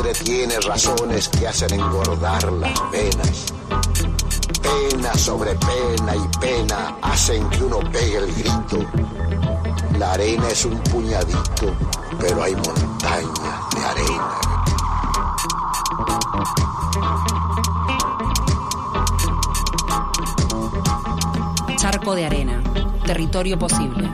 hambre tiene razones que hacen engordar las penas. Pena sobre pena y pena hacen que uno pegue el grito. La arena es un puñadito, pero hay montañas de arena. Charco de arena, territorio posible.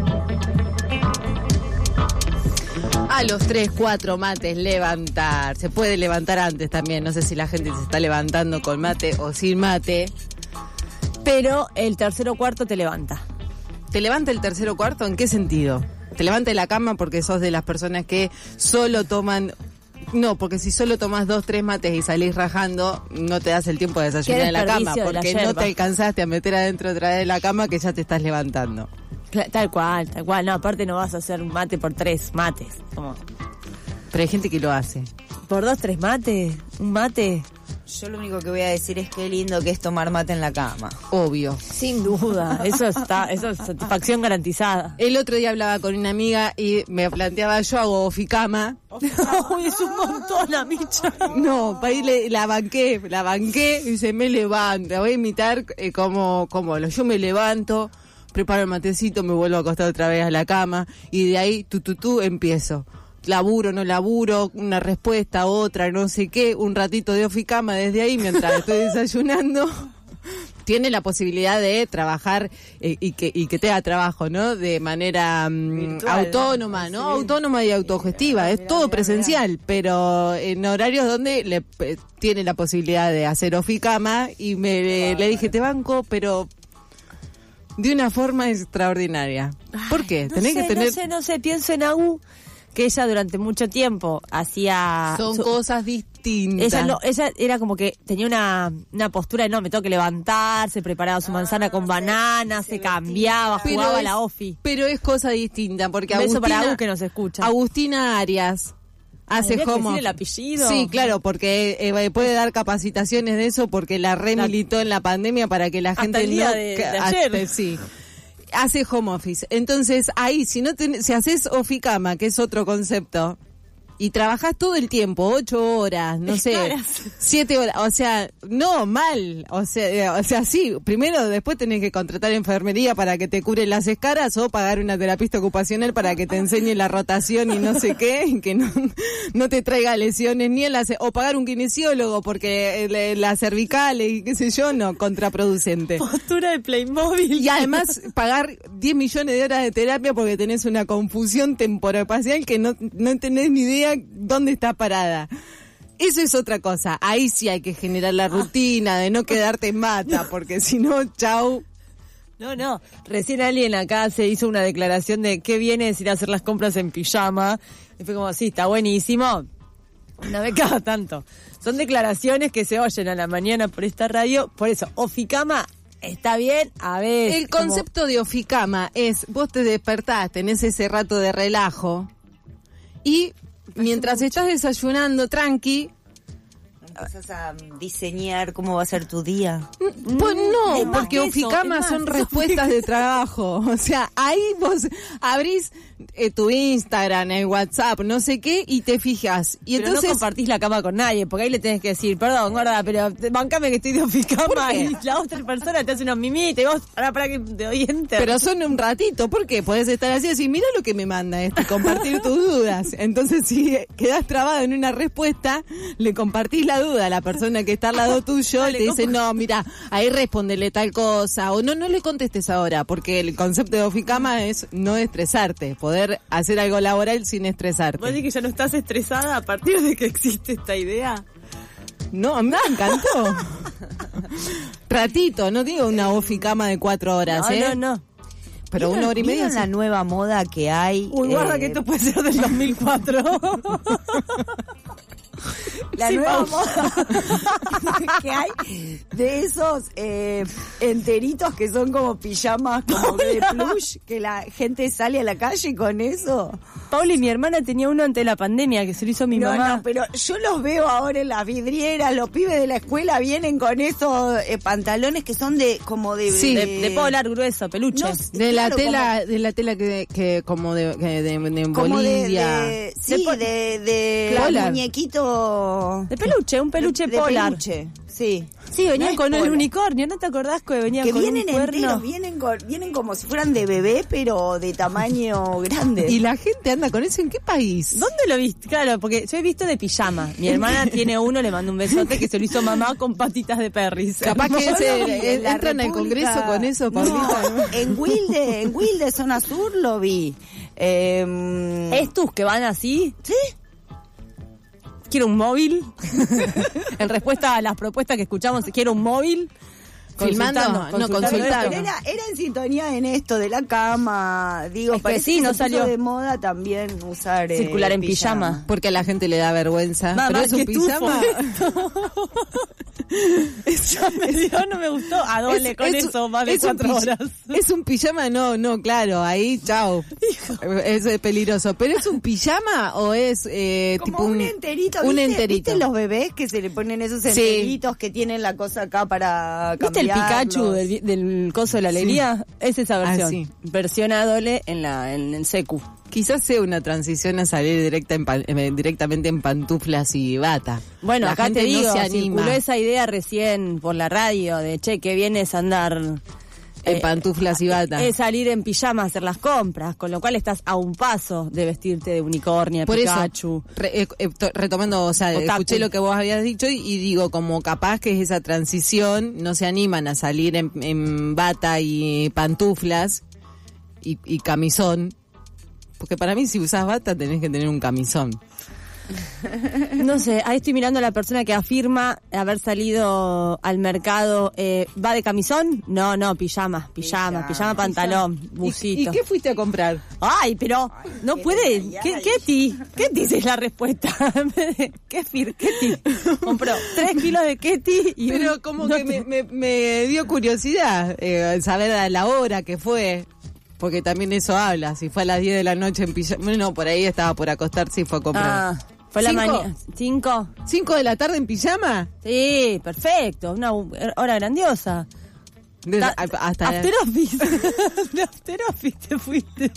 A los 3, 4 mates levantar. Se puede levantar antes también. No sé si la gente se está levantando con mate o sin mate. Pero el tercero o cuarto te levanta. ¿Te levanta el tercero o cuarto? ¿En qué sentido? ¿Te levanta de la cama porque sos de las personas que solo toman... No, porque si solo tomás 2, 3 mates y salís rajando, no te das el tiempo de desayunar en la cama, porque no te alcanzaste a meter adentro otra vez de la cama que ya te estás levantando. Tal cual. No, aparte no vas a hacer un mate por 3 mates. Como... Pero hay gente que lo hace. ¿Por 2, 3 mates? ¿Un mate? Yo lo único que voy a decir es qué lindo que es tomar mate en la cama. Obvio. Sin duda. Eso es satisfacción garantizada. El otro día hablaba con una amiga y me planteaba, yo hago oficama. Uy, es un montón la micha. No, para ir la banqué y se me levanta. Voy a imitar como yo me levanto, preparo el matecito, me vuelvo a acostar otra vez a la cama y de ahí empiezo. Laburo, no laburo, una respuesta, otra, no sé qué, un ratito de oficama desde ahí mientras estoy desayunando. Tiene la posibilidad de trabajar y que te haga trabajo, ¿no? De manera autónoma, ¿no? Sí. Autónoma y autogestiva. Es todo presencial, pero en horarios donde tiene la posibilidad de hacer oficama y le dije, te banco, pero de una forma extraordinaria. ¿Por qué? Tenés que tener... No sé, pienso en Agu, que ella durante mucho tiempo hacía... Son cosas distintas. Ella era como que tenía una postura de no, me tengo que levantar, se preparaba su manzana con banana, se cambiaba, jugaba a la ofi. Pero es cosa distinta, porque un beso para Agu que nos escucha. Agustina Arias hace como... el apellido? Sí, claro, porque puede dar capacitaciones de eso, porque la remilitó en la pandemia para que la gente hasta el día de ayer. Sí. Hace home office. Entonces, ahí, si haces oficama, que es otro concepto, y trabajás todo el tiempo, 8 horas, no sé, 7 horas, o sea, no, mal, o sea, sí, primero, después tenés que contratar enfermería para que te cure las escaras o pagar una terapista ocupacional para que te enseñe la rotación y no sé qué, que no te traiga lesiones ni o pagar un kinesiólogo porque la cervical y qué sé yo, no, contraproducente. Postura de Playmobil. Y además pagar 10 millones de horas de terapia porque tenés una confusión temporoespacial que no tenés ni idea dónde está parada. Eso es otra cosa. Ahí sí hay que generar la rutina de no quedarte en mata, porque si no, chau. No. Recién alguien acá se hizo una declaración de qué viene decir hacer las compras en pijama. Y fue como, sí, está buenísimo. Una vez cada tanto. Son declaraciones que se oyen a la mañana por esta radio. Por eso, oficama está bien, a ver. El concepto de oficama es, vos te despertás, tenés ese rato de relajo y mientras estás desayunando tranqui, empezás a diseñar cómo va a ser tu día. Pues no, porque oficama son respuestas de trabajo. O sea, ahí vos abrís tu Instagram, el WhatsApp, no sé qué, y te fijas. Y pero entonces no compartís la cama con nadie, porque ahí le tenés que decir, perdón, gorda, pero bancame que estoy de oficama y la otra persona te hace unos mimitas y vos, para que te doy enter. Pero son un ratito, ¿por qué? Podés estar así y decir, mira lo que me manda y compartir tus dudas. Entonces, si quedás trabado en una respuesta, le compartís la duda a la persona que está al lado tuyo y te dice, no, mira, ahí respondele tal cosa, o no le contestes ahora, porque el concepto de oficama es no estresarte, poder hacer algo laboral sin estresarte. ¿Vos decís que ya no estás estresada a partir de que existe esta idea? No, a mí me encantó. Ratito, no digo una oficama de 4 horas, No. Pero 1 hora y media. ¿Vieron la nueva moda que hay? Uy, guarda que esto puede ser del 2004. la Sí, nueva Pau. moda que hay de esos enteritos que son como pijamas como de plush, que la gente sale a la calle con eso. Pauli, mi hermana tenía uno antes de la pandemia que se lo hizo mi mamá. No, pero yo los veo ahora en las vidrieras, los pibes de la escuela vienen con esos pantalones que son de como de... Sí, de polar grueso, peluche. No, De la claro, tela, de la tela que como de como Bolivia. de Polar. muñequito De peluche, un peluche de polar. peluche, sí. Sí, venían No con es el polar. unicornio, ¿no te acordás que venían Que con vienen un cuerno? enteros, vienen como si fueran de bebé, pero de tamaño grande. Y la gente anda con eso, ¿en qué país? ¿Dónde lo viste? Claro, porque yo he visto de pijama. Mi hermana tiene uno, le mando un besote que se lo hizo mamá con patitas de perris. Capaz que Yo lo vi en la entran al República. Congreso con eso, No, Paulita. ¿no? en Wilde, zona sur, lo vi. ¿Estos que van así? ¿Sí? Quiero un móvil. En respuesta a las propuestas que escuchamos, quiero un móvil. Filmando, no, consultando. Pero era en sintonía en esto de la cama. Digo, Es que parece sí, que no se puso salió. de moda también usar Circular en pijama. Porque a la gente le da vergüenza. Mamá, pero es un qué tufo pijama. Eso me dio, no me gustó. A doble con eso, más de es un 4 pija- horas. Es un pijama, no, claro, ahí, chao. Es peligroso. ¿Pero es un pijama o es Como tipo un enterito. Un ¿viste? enterito. ¿Viste los bebés que se le ponen esos Sí. enteritos que tienen la cosa acá para ¿Viste el cambiarlos? Pikachu del coso de la alegría? Es esa versión. sí. Versión a doble en el secu. Quizás sea una transición a salir directamente en pantuflas y bata. Bueno, La acá gente te digo, no se anima circuló esa idea recién por la radio de, che, que vienes a andar... en pantuflas y bata. Es salir en pijama a hacer las compras, con lo cual estás a un paso de vestirte de unicornio, Por Pikachu. eso, retomando, o sea, Otaku. escuché lo que vos habías dicho y digo, como capaz que es esa transición, no se animan a salir en bata y pantuflas y camisón, porque para mí si usás bata tenés que tener un camisón. No sé, ahí estoy mirando a la persona que afirma haber salido al mercado. ¿Va de camisón? No, pijama, pantalón, ¿Y busito. qué fuiste a comprar? Ay, pero no puede. Ketty es la respuesta. Ketty compró 3 kilos de Ketty y Pero como que me dio curiosidad saber a la hora que fue. Porque también eso habla. Si fue a las 10 de la noche en pijama. Bueno, por ahí estaba por acostarse y fue a comprar. fue la 5. mañana. 5. 5 de la tarde en pijama. Sí, perfecto. Una hora grandiosa. Hasta After Office. De After Office te fuiste.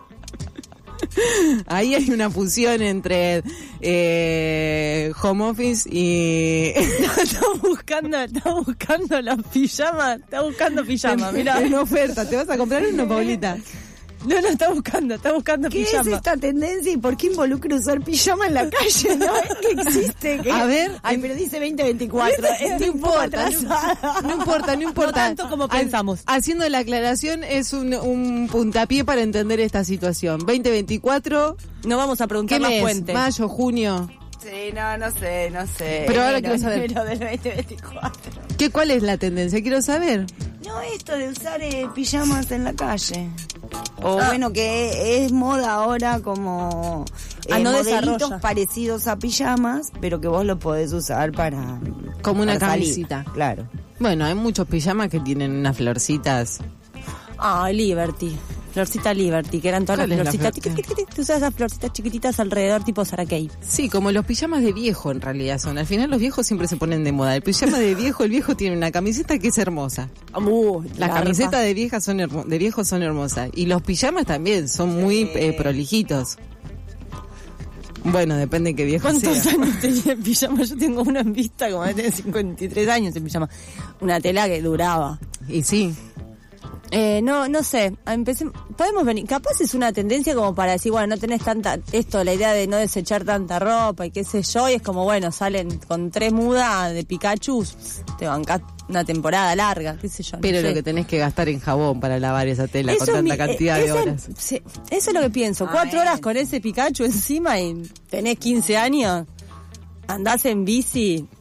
ahí hay una fusión entre home office y Está buscando la pijama. Está buscando pijama, mirá. en oferta. ¿Te vas a comprar uno, Paulita? No, está buscando ¿Qué pijama. es esta tendencia y por qué involucra usar pijama en la calle? ¿No? Es que existe. que- A ver. Ay, pero dice 2024. Estoy un poco atrasada. No importa. No tanto como pensamos. Haciendo la aclaración es un puntapié para entender esta situación. 2024, No vamos a ¿qué preguntar la mes? fuente. Mayo, junio. Sí, no sé. Pero ahora Enero, quiero saber. enero del 2024. ¿Cuál es la tendencia? Quiero saber. No, esto de usar pijamas en la calle. O bueno, que es moda ahora como No modelitos desarrolla. parecidos a pijamas, pero que vos lo podés usar para... Como una para salir. camisita. Claro. Bueno, hay muchos pijamas que tienen unas florcitas. Liberty. Florcita Liberty, que eran todas las ¿Cuál es la florcitas. flor? Tic, tic, tic, tic. Tú usas esas florcitas chiquititas alrededor, tipo Sarakei. Sí, como los pijamas de viejo en realidad son. Al final los viejos siempre se ponen de moda. El pijama de viejo, el viejo tiene una camiseta que es hermosa. Las camisetas de viejos son hermosas. Y los pijamas también son muy prolijitos. Bueno, depende de qué viejo ¿Cuántos sea. años tenía en pijama? Yo tengo uno en vista, como de tener 53 años en pijama. Una tela que duraba. Y sí. No sé, podemos venir, capaz es una tendencia como para decir, bueno, no tenés la idea de no desechar tanta ropa y qué sé yo, y es como, bueno, salen con 3 mudas de Pikachu, te bancás una temporada larga, qué sé yo. no Pero sé. lo que tenés que gastar en jabón para lavar esa tela con Eso es tanta mi- cantidad de horas. sí, eso es lo que pienso, 4 horas con ese Pikachu encima y tenés 15 años, andás en bici,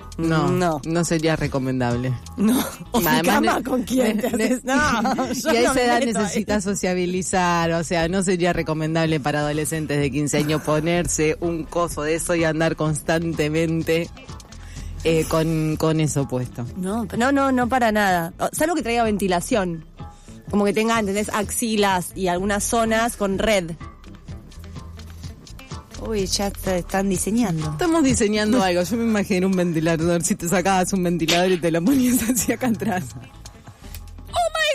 No sería recomendable. No. ¿O Además, cama con quién te haces? No, yo y a no esa me edad meto ahí. necesitas sociabilizar, o sea, no sería recomendable para adolescentes de 15 años ponerse un coso de eso y andar constantemente con eso puesto. No para nada. Salvo que traiga ventilación. Como que tenga, ¿entendés? Axilas y algunas zonas con red. Uy, ya te están diseñando. Estamos diseñando algo. Yo me imagino un ventilador. Si te sacabas un ventilador y te lo ponías así acá atrás. ¡Oh, my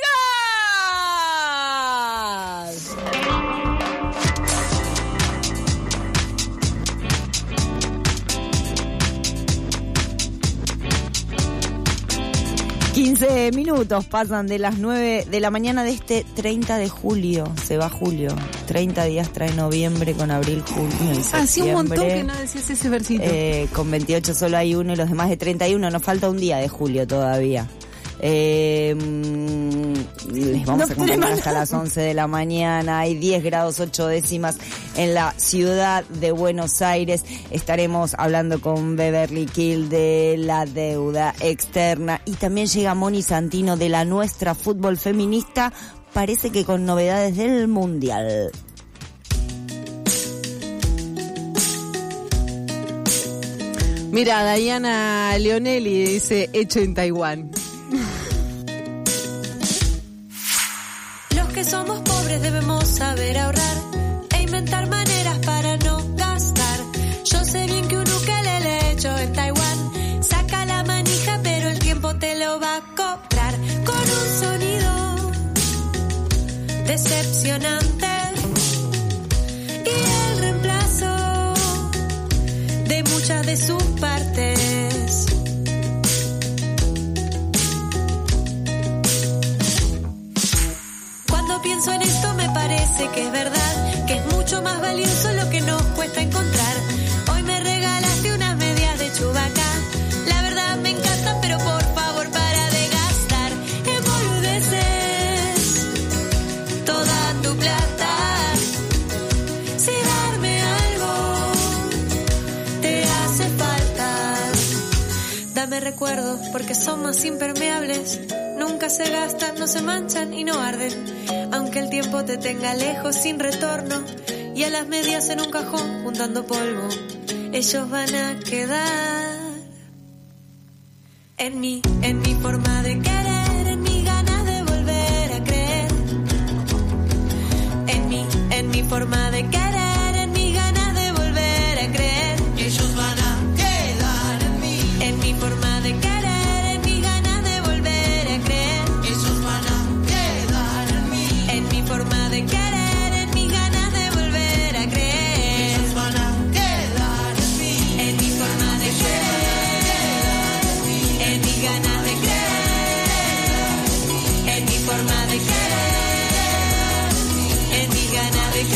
God! 15 minutos pasan de las 9 de la mañana de este 30 de julio. Se va julio. 30 días trae noviembre con abril, julio y septiembre. Hacía un montón que no decías ese versito. Con 28 solo hay uno y los demás de 31. Nos falta un día de julio todavía. Les vamos a acompañar hasta las 11 de la mañana. Hay 10 grados 8 décimas en la ciudad de Buenos Aires. Estaremos hablando con Beverly Kill de la deuda externa. Y también llega Moni Santino de la Nuestra Fútbol Feminista. Parece que con novedades del Mundial. Mira, Diana Leonelli dice, hecho en Taiwán. Los que somos pobres debemos saber ahorrar e inventar maneras para no gastar. Yo sé bien que un ukelele hecho en Taiwán saca la manija, pero el tiempo te lo va a cobrar con un sonido decepcionante y el reemplazo de muchas de sus partes. Cuando pienso en esto me parece que es verdad, que es mucho más valioso lo que nos cuesta encontrar. Hoy me regalaste unas medias de Chewbacca, la verdad me encanta, pero por favor para de gastar en boludeces toda tu plata. Si darme algo te hace falta, dame recuerdos porque son más impermeables. Nunca se gastan, no se manchan y no arden. Aunque el tiempo te tenga lejos sin retorno y a las medias en un cajón juntando polvo, ellos van a quedar en mi forma de querer, en mi ganas de volver a creer, en mi forma de querer, en mi ganas de volver a creer. Ellos van a quedar en mi forma de querer. Forma de querer, en mis ganas de volver a creer. Ellos van a quedar en mi forma de querer, en mis ganas de creer, en mi forma de querer, en mis ganas de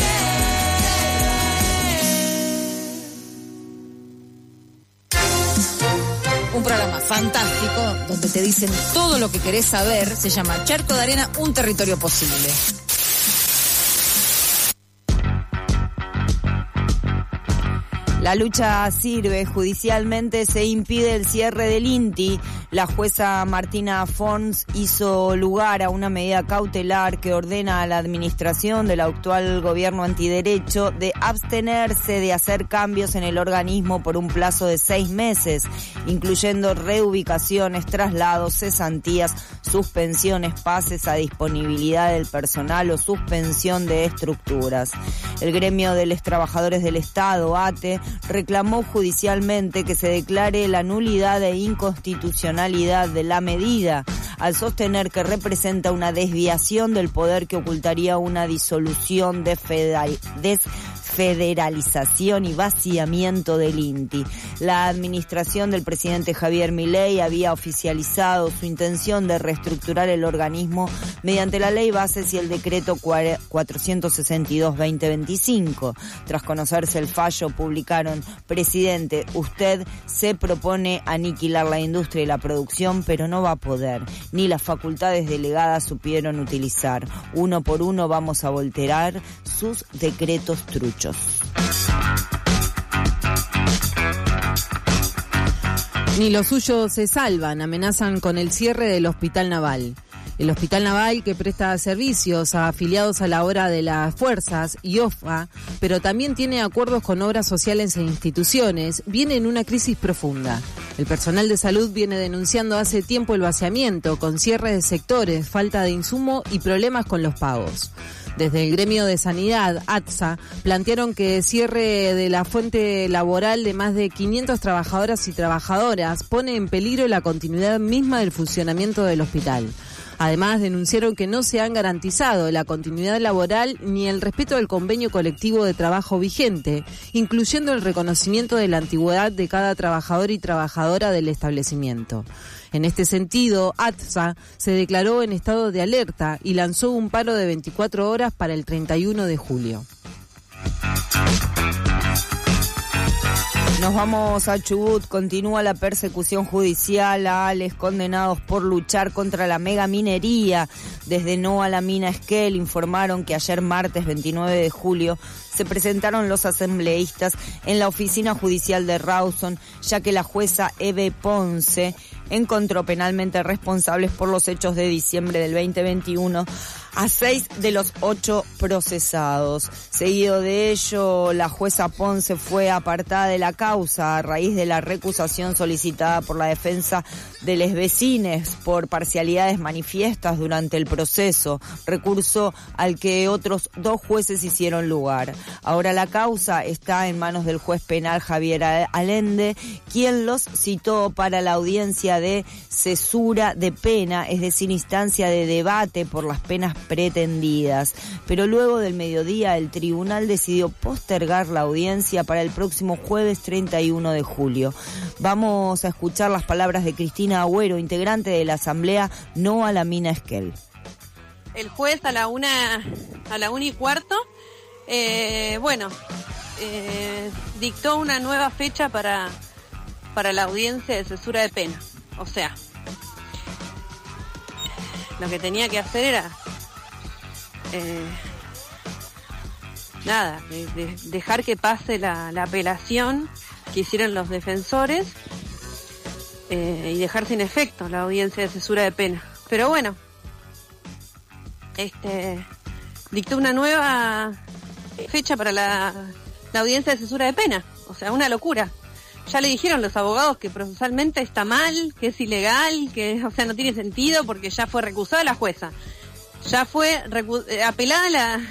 creer. Un programa fantástico donde te dicen todo lo que querés saber. Se llama Charco de Arena, un territorio posible. La lucha sirve. Judicialmente se impide el cierre del INTI. La jueza Martina Fons hizo lugar a una medida cautelar que ordena a la administración del actual gobierno antiderecho de abstenerse de hacer cambios en el organismo por un plazo de 6 meses, incluyendo reubicaciones, traslados, cesantías, suspensiones, pases a disponibilidad del personal o suspensión de estructuras. El gremio de los trabajadores del Estado, ATE, reclamó judicialmente que se declare la nulidad e inconstitucionalidad de la medida, al sostener que representa una desviación del poder que ocultaría una disolución, desfederalización y vaciamiento del INTI. La administración del presidente Javier Milei había oficializado su intención de reestructurar el organismo mediante la ley bases y el decreto 462-2025. Tras conocerse el fallo, publicaron: presidente, usted se propone aniquilar la industria y la producción, pero no va a poder, ni las facultades delegadas supieron utilizar. Uno por uno vamos a voltear sus decretos truchos. Ni los suyos se salvan, amenazan con el cierre del Hospital Naval. El Hospital Naval, que presta servicios a afiliados a la obra de las fuerzas, IOFA, pero también tiene acuerdos con obras sociales e instituciones, viene en una crisis profunda. El personal de salud viene denunciando hace tiempo el vaciamiento, con cierre de sectores, falta de insumo y problemas con los pagos. Desde el gremio de sanidad, ATSA, plantearon que cierre de la fuente laboral de más de 500 trabajadoras y trabajadoras pone en peligro la continuidad misma del funcionamiento del hospital. Además, denunciaron que no se han garantizado la continuidad laboral ni el respeto al convenio colectivo de trabajo vigente, incluyendo el reconocimiento de la antigüedad de cada trabajador y trabajadora del establecimiento. En este sentido, ATSA se declaró en estado de alerta y lanzó un paro de 24 horas para el 31 de julio. Nos vamos a Chubut. Continúa la persecución judicial a los condenados por luchar contra la megaminería. Desde No a la Mina Esquel informaron que ayer martes 29 de julio se presentaron los asambleístas en la oficina judicial de Rawson, ya que la jueza Eve Ponce encontró penalmente responsables por los hechos de diciembre del 2021 a 6 de los 8 procesados. Seguido de ello, la jueza Ponce fue apartada de la causa a raíz de la recusación solicitada por la defensa de les vecines por parcialidades manifiestas durante el proceso, recurso al que otros 2 jueces hicieron lugar. Ahora la causa está en manos del juez penal Javier Allende, quien los citó para la audiencia de cesura de pena, es decir, instancia de debate por las penas pretendidas. Pero luego del mediodía el tribunal decidió postergar la audiencia para el próximo jueves 31 de julio. Vamos a escuchar las palabras de Cristina Agüero, integrante de la asamblea No a la Mina Esquel. El juez a la 1:15, dictó una nueva fecha para la audiencia de cesura de pena. O sea, lo que tenía que hacer era dejar que pase la apelación que hicieron los defensores y dejar sin efecto la audiencia de cesura de pena. Pero bueno, dictó una nueva fecha para la audiencia de cesura de pena. O sea, una locura. Ya le dijeron los abogados que procesalmente está mal, que es ilegal, que, o sea, no tiene sentido porque ya fue recusada la jueza. Ya fue apelada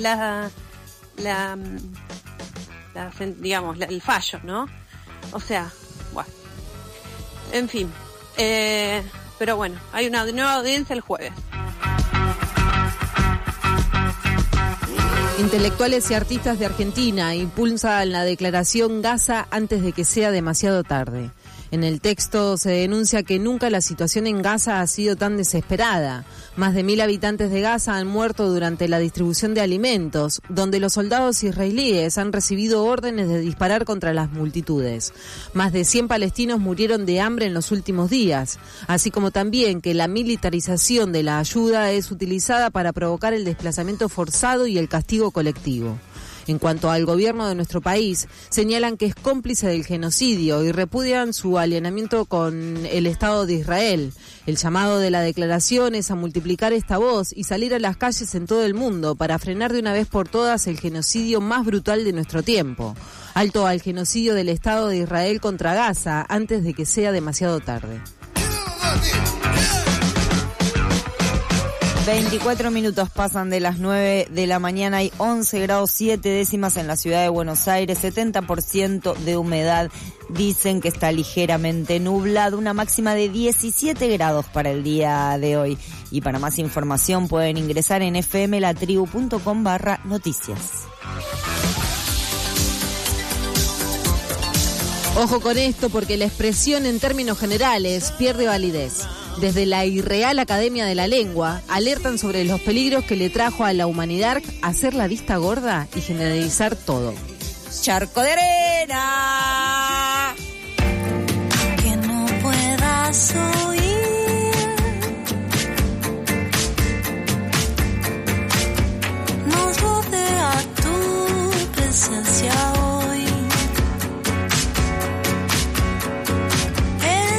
el fallo, ¿no? O sea, bueno. En fin. Pero bueno, hay una nueva audiencia el jueves. Intelectuales y artistas de Argentina impulsan la declaración Gaza antes de que sea demasiado tarde. En el texto se denuncia que nunca la situación en Gaza ha sido tan desesperada. Más de 1.000 habitantes de Gaza han muerto durante la distribución de alimentos, donde los soldados israelíes han recibido órdenes de disparar contra las multitudes. Más de 100 palestinos murieron de hambre en los últimos días, así como también que la militarización de la ayuda es utilizada para provocar el desplazamiento forzado y el castigo colectivo. En cuanto al gobierno de nuestro país, señalan que es cómplice del genocidio y repudian su alineamiento con el Estado de Israel. El llamado de la declaración es a multiplicar esta voz y salir a las calles en todo el mundo para frenar de una vez por todas el genocidio más brutal de nuestro tiempo. Alto al genocidio del Estado de Israel contra Gaza antes de que sea demasiado tarde. 24 minutos pasan de las 9 de la mañana, hay 11 grados 7 décimas en la ciudad de Buenos Aires, 70% de humedad, dicen que está ligeramente nublado, una máxima de 17 grados para el día de hoy. Y para más información pueden ingresar en fmlatribu.com/noticias. Ojo con esto porque la expresión en términos generales pierde validez. Desde la Irreal Academia de la Lengua alertan sobre los peligros que le trajo a la humanidad hacer la vista gorda y generalizar todo. Charco de arena. Que no puedas oír. Nos rodea tu presencia hoy. El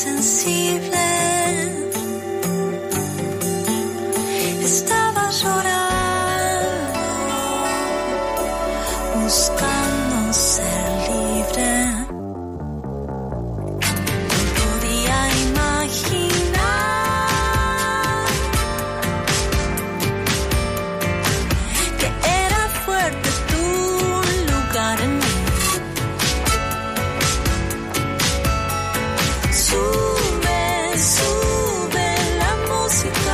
insensible. Estaba llorando, buscando ser libre. No podía imaginar que era fuerte tu lugar en mí. Sube, sube la música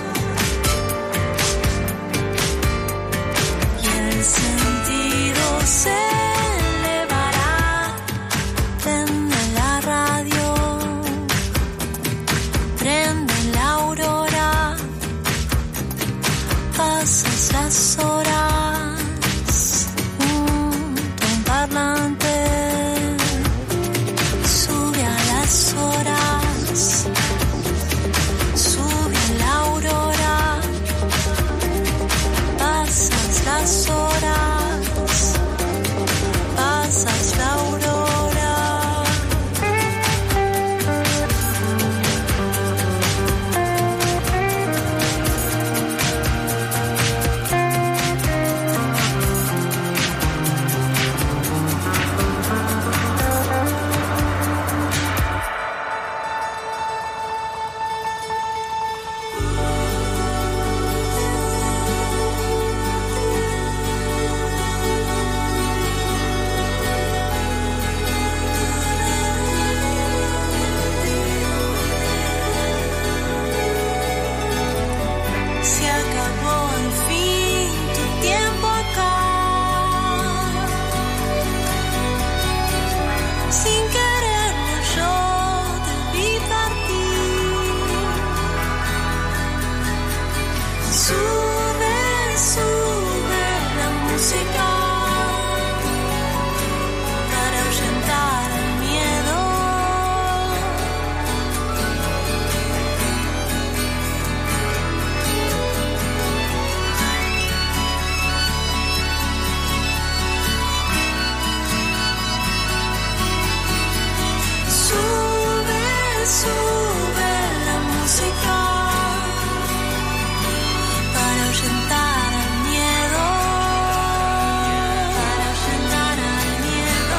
y el sentido se elevará. Prende la radio, prende la aurora, pasas las horas junto a un parlante. Sube a las horas, sube la aurora, pasas las horas, pasas la aurora. Se acabó al fin tu tiempo acá. Sin quererlo yo te vi partir. Sube, sube la música para ahuyentar el miedo. Sube, sube la música para ahuyentar el miedo, para ahuyentar el miedo.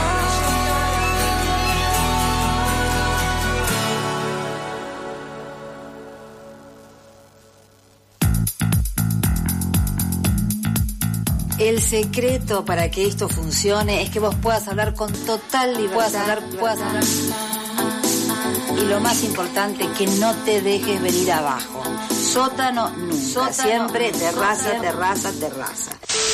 El secreto para que esto funcione es que vos puedas hablar con total libertad. Puedas hablar. Y lo más importante, que no te dejes venir abajo. Sótano nunca. Siempre terraza, terraza, terraza.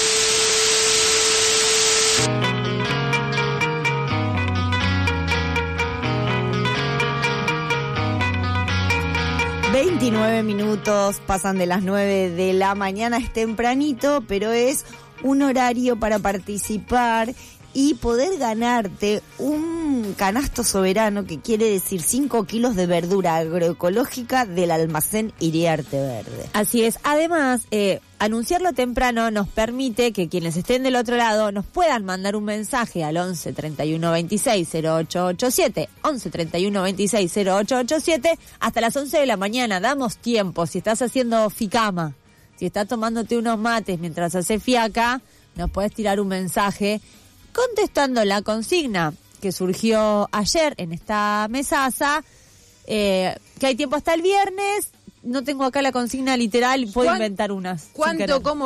...29 pasan de las 9 de la mañana, es tempranito, pero es un horario para participar y poder ganarte un canasto soberano, que quiere decir 5 kilos de verdura agroecológica del almacén Iriarte Verde. Así es. Además, anunciarlo temprano nos permite que quienes estén del otro lado nos puedan mandar un mensaje al 11 31 26 0887, 11 31 26 0887, hasta las 11 de la mañana. Damos tiempo. Si estás haciendo ficama, si estás tomándote unos mates mientras haces fiaca, nos puedes tirar un mensaje contestando la consigna que surgió ayer en esta mesaza, que hay tiempo hasta el viernes. No tengo acá la consigna literal, puedo inventar unas. ¿Cómo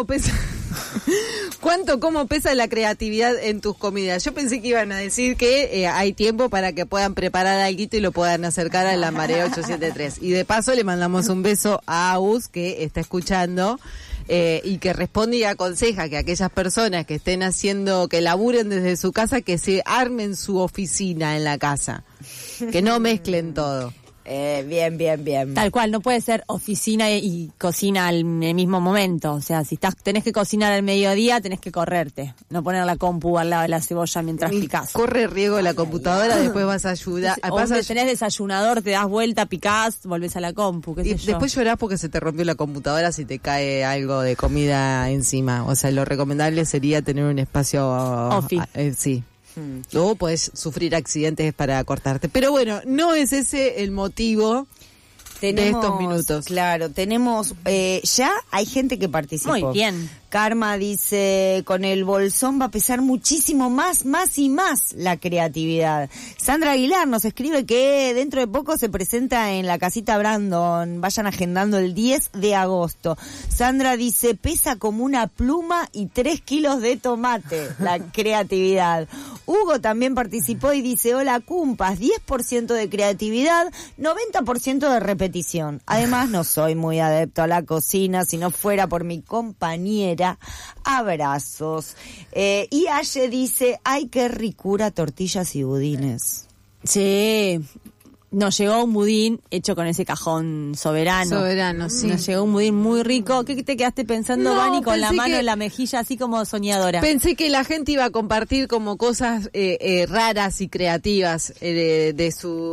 pesa la creatividad en tus comidas? Yo pensé que iban a decir que hay tiempo para que puedan preparar algo y lo puedan acercar a la Marea 873. Y de paso le mandamos un beso a Agus, que está escuchando. Y que responde y aconseja que aquellas personas que estén haciendo, que laburen desde su casa, que se armen su oficina en la casa, que no mezclen todo. Bien. Tal cual, no puede ser oficina y cocina en el mismo momento. O sea, si tenés que cocinar al mediodía, tenés que correrte. No poner la compu al lado de la cebolla mientras picás. Corre riesgo la computadora, después vas a ayudar. Tenés desayunador, te das vuelta, picás, volvés a la compu, qué sé yo. Después llorás porque se te rompió la computadora si te cae algo de comida encima. O sea, lo recomendable sería tener un espacio... Office. Sí. O puedes sufrir accidentes para cortarte. Pero bueno, no es ese el motivo de estos minutos. Claro, tenemos, ya hay gente que participó. Muy bien. Karma dice, con el bolsón va a pesar muchísimo más y más la creatividad. Sandra Aguilar nos escribe que dentro de poco se presenta en la casita Brandon. Vayan agendando el 10 de agosto. Sandra dice, pesa como una pluma y 3 kilos de tomate. La creatividad. Hugo también participó y dice, hola Cumpas, 10% de creatividad, 90% de repetición. Además, no soy muy adepto a la cocina, si no fuera por mi compañera. Abrazos. Y Aye dice, ay, qué ricura, tortillas y budines. Sí, nos llegó un budín hecho con ese cajón soberano. Soberano, sí. Nos llegó un budín muy rico. ¿Qué te quedaste pensando, No, Vani, con la pensé mano que- en la mejilla, así como soñadora? Pensé que la gente iba a compartir como cosas raras y creativas de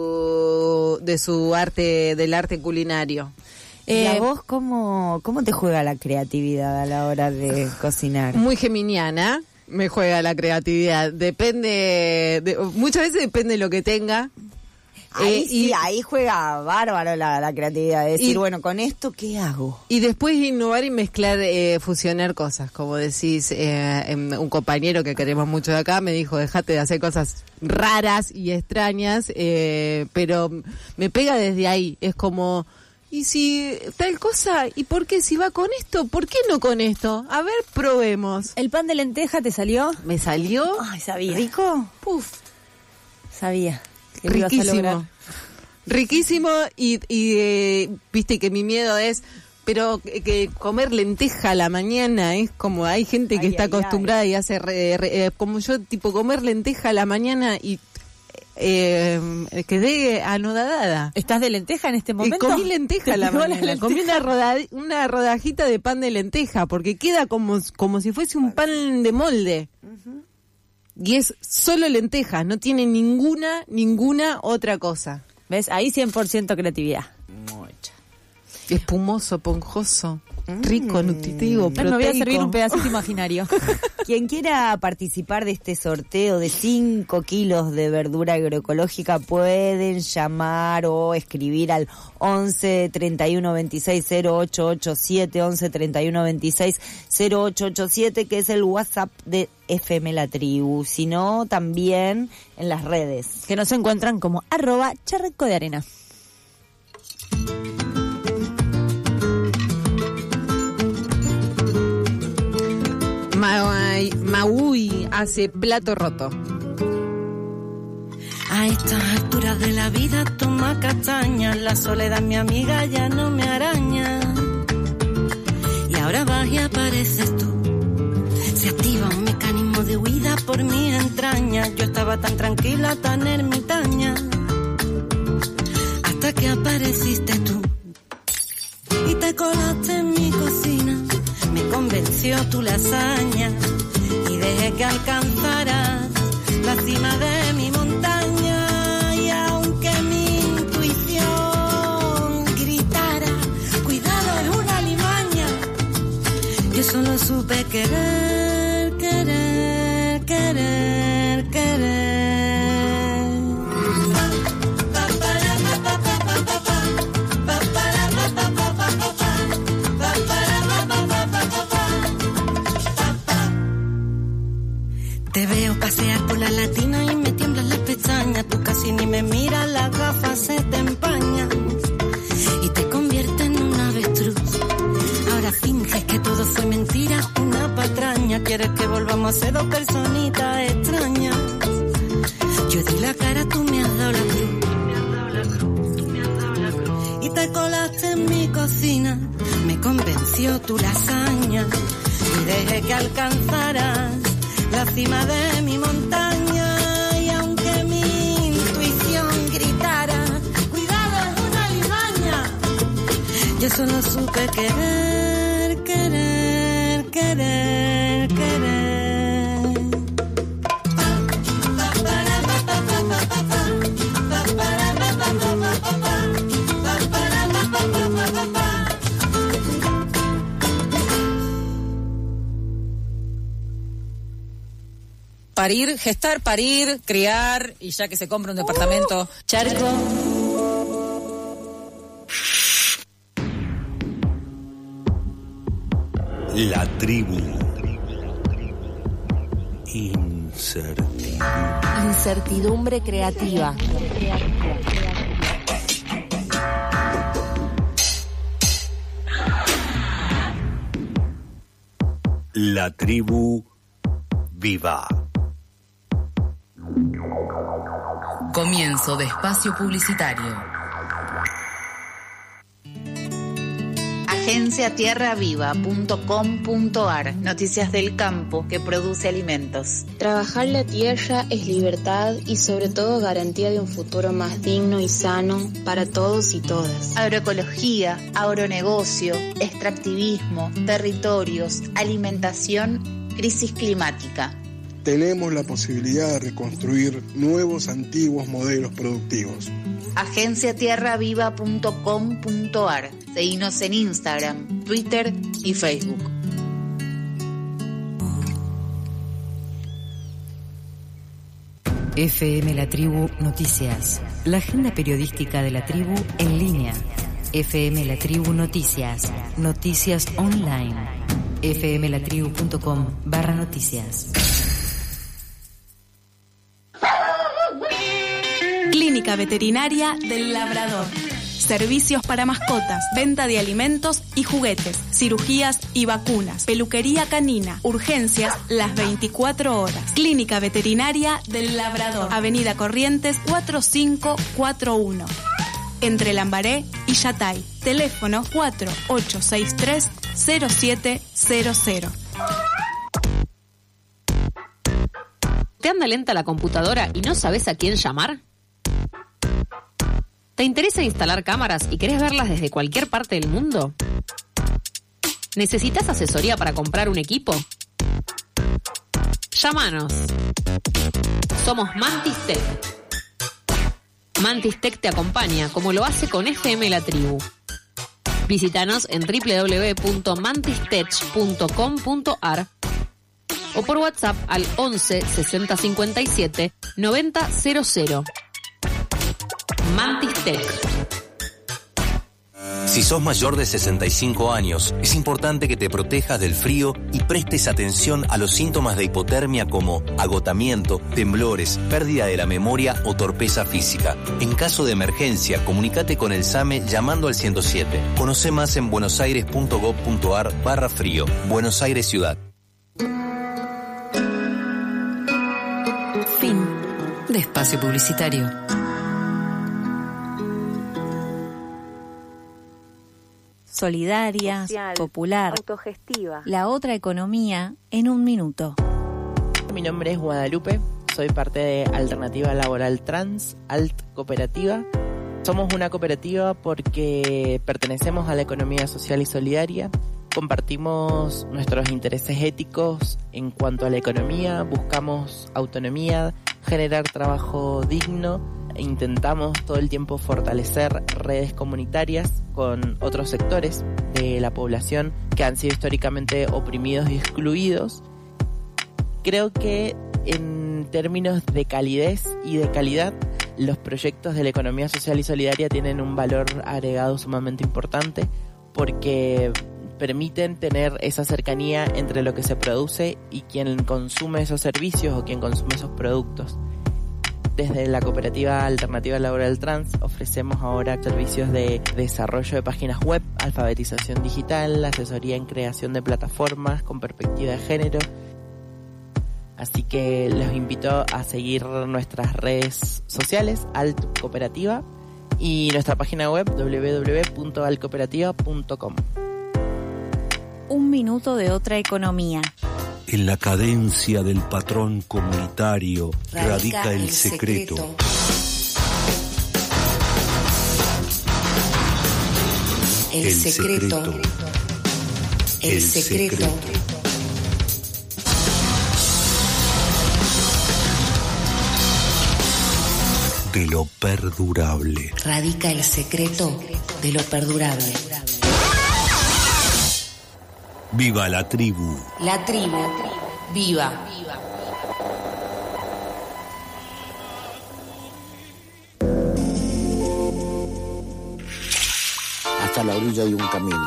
su arte, del arte culinario. ¿Y a vos cómo te juega la creatividad a la hora de cocinar? Muy geminiana me juega la creatividad. Muchas veces depende de lo que tenga. Ahí sí, ahí juega bárbaro la creatividad. De decir, y- bueno, ¿con esto qué hago? Y después innovar y mezclar, fusionar cosas. Como decís, un compañero que queremos mucho de acá me dijo, dejate de hacer cosas raras y extrañas, pero me pega desde ahí. Es como, ¿y si tal cosa? ¿Y por qué? Si va con esto, ¿por qué no con esto? A ver, probemos. ¿El pan de lenteja te salió? Me salió Ay, sabía. ¿Rico? puf, Sabía. Que lo ibas a riquísimo. lograr. Riquísimo y viste que mi miedo es, pero que comer lenteja a la mañana es como, hay gente que Ay, está ay, acostumbrada y hace, como yo, tipo comer lenteja a la mañana y quedé anodada. ¿Estás de lenteja en este Y momento? comí lenteja a la ¿Te pegó mañana, lenteja? comí una rodajita de pan de lenteja, porque queda como si fuese un pan de molde. Y es solo lentejas, no tiene ninguna otra cosa. ¿Ves? Ahí 100% creatividad. Espumoso, esponjoso, rico, nutritivo, Me voy a proteico. servir un pedacito imaginario. Quien quiera participar de este sorteo de 5 kilos de verdura agroecológica pueden llamar o escribir al 11 31 26 0887, 11 31 26 0887, que es el WhatsApp de FM La Tribu, sino también en las redes. Que nos encuentran como @charco de arena. Maui hace plato roto. A estas alturas de la vida toma castaña, la soledad mi amiga ya no me araña. Y ahora vas y apareces tú, se activa un mecanismo de huida por mis entrañas. Yo estaba tan tranquila, tan ermitaña, hasta que apareciste tú y te colaste en mi cocina. Me convenció tu lasaña y dejé que alcanzaras la cima de mi montaña. Y aunque mi intuición gritara, cuidado, es una limaña, yo solo supe querer, querer, querer, querer. Te veo pasear por la latina y me tiemblan las pestañas. Tú casi ni me miras, las gafas se te empañan y te conviertes en un avestruz. Ahora finges que todo fue mentira, una patraña. Quieres que volvamos a ser dos personitas extrañas. Yo di la cara, tú me has dado la cruz. Y te colaste en mi cocina, me convenció tu lasaña y dejé que alcanzaras la cima de mi montaña. Y aunque mi intuición gritara, cuidado, es una limaña, yo solo supe querer, querer, querer, querer. parir, gestar, parir, criar, y ya que se compra un departamento. Charco. La tribu. Incertidumbre creativa. La tribu viva. Comienzo de espacio publicitario. agenciatierraviva.com.ar. Noticias del campo que produce alimentos. Trabajar la tierra es libertad y sobre todo garantía de un futuro más digno y sano para todos y todas. Agroecología, agronegocio, extractivismo, territorios, alimentación, crisis climática. Tenemos la posibilidad de reconstruir nuevos, antiguos modelos productivos. agenciatierraviva.com.ar. Seguinos en Instagram, Twitter y Facebook. FM La Tribu Noticias. La agenda periodística de la tribu en línea. FM La Tribu Noticias. Noticias online. fmlatribu.com/noticias. Clínica Veterinaria del Labrador. Servicios para mascotas, venta de alimentos y juguetes, cirugías y vacunas, peluquería canina, urgencias las 24 horas. Clínica Veterinaria del Labrador, Avenida Corrientes 4541, entre Lambaré y Yatay. Teléfono 4863-0700. ¿Te anda lenta la computadora y no sabes a quién llamar? ¿Te interesa instalar cámaras y querés verlas desde cualquier parte del mundo? ¿Necesitas asesoría para comprar un equipo? Llámanos. Somos Mantis Tech. Mantis Tech te acompaña, como lo hace con FM La Tribu. Visítanos en www.mantistech.com.ar o por WhatsApp al 11 60 57 90 00. Mantis Tech. Si sos mayor de 65 años, es importante que te protejas del frío y prestes atención a los síntomas de hipotermia como agotamiento, temblores, pérdida de la memoria o torpeza física. En caso de emergencia, comunícate con el SAME llamando al 107. Conoce más en buenosaires.gov.ar/frío. Buenos Aires Ciudad. Fin de espacio publicitario. Solidaria, social, popular, autogestiva. La otra economía en un minuto. Mi nombre es Guadalupe, soy parte de Alternativa Laboral Trans, ALT Cooperativa. Somos una cooperativa porque pertenecemos a la economía social y solidaria. Compartimos nuestros intereses éticos en cuanto a la economía, buscamos autonomía, generar trabajo digno. Intentamos todo el tiempo fortalecer redes comunitarias con otros sectores de la población que han sido históricamente oprimidos y excluidos. Creo que en términos de calidez y de calidad, los proyectos de la economía social y solidaria tienen un valor agregado sumamente importante porque permiten tener esa cercanía entre lo que se produce y quien consume esos servicios o quien consume esos productos. Desde la cooperativa Alternativa Laboral Trans ofrecemos ahora servicios de desarrollo de páginas web, alfabetización digital, asesoría en creación de plataformas con perspectiva de género. Así que los invito a seguir nuestras redes sociales, Alt Cooperativa, y nuestra página web www.altcooperativa.com. Un minuto de otra economía. En la cadencia del patrón comunitario radica el secreto. El secreto. El secreto. De lo perdurable. Radica el secreto de lo perdurable. Viva la tribu. La tribu. Viva. Hasta la orilla hay un camino.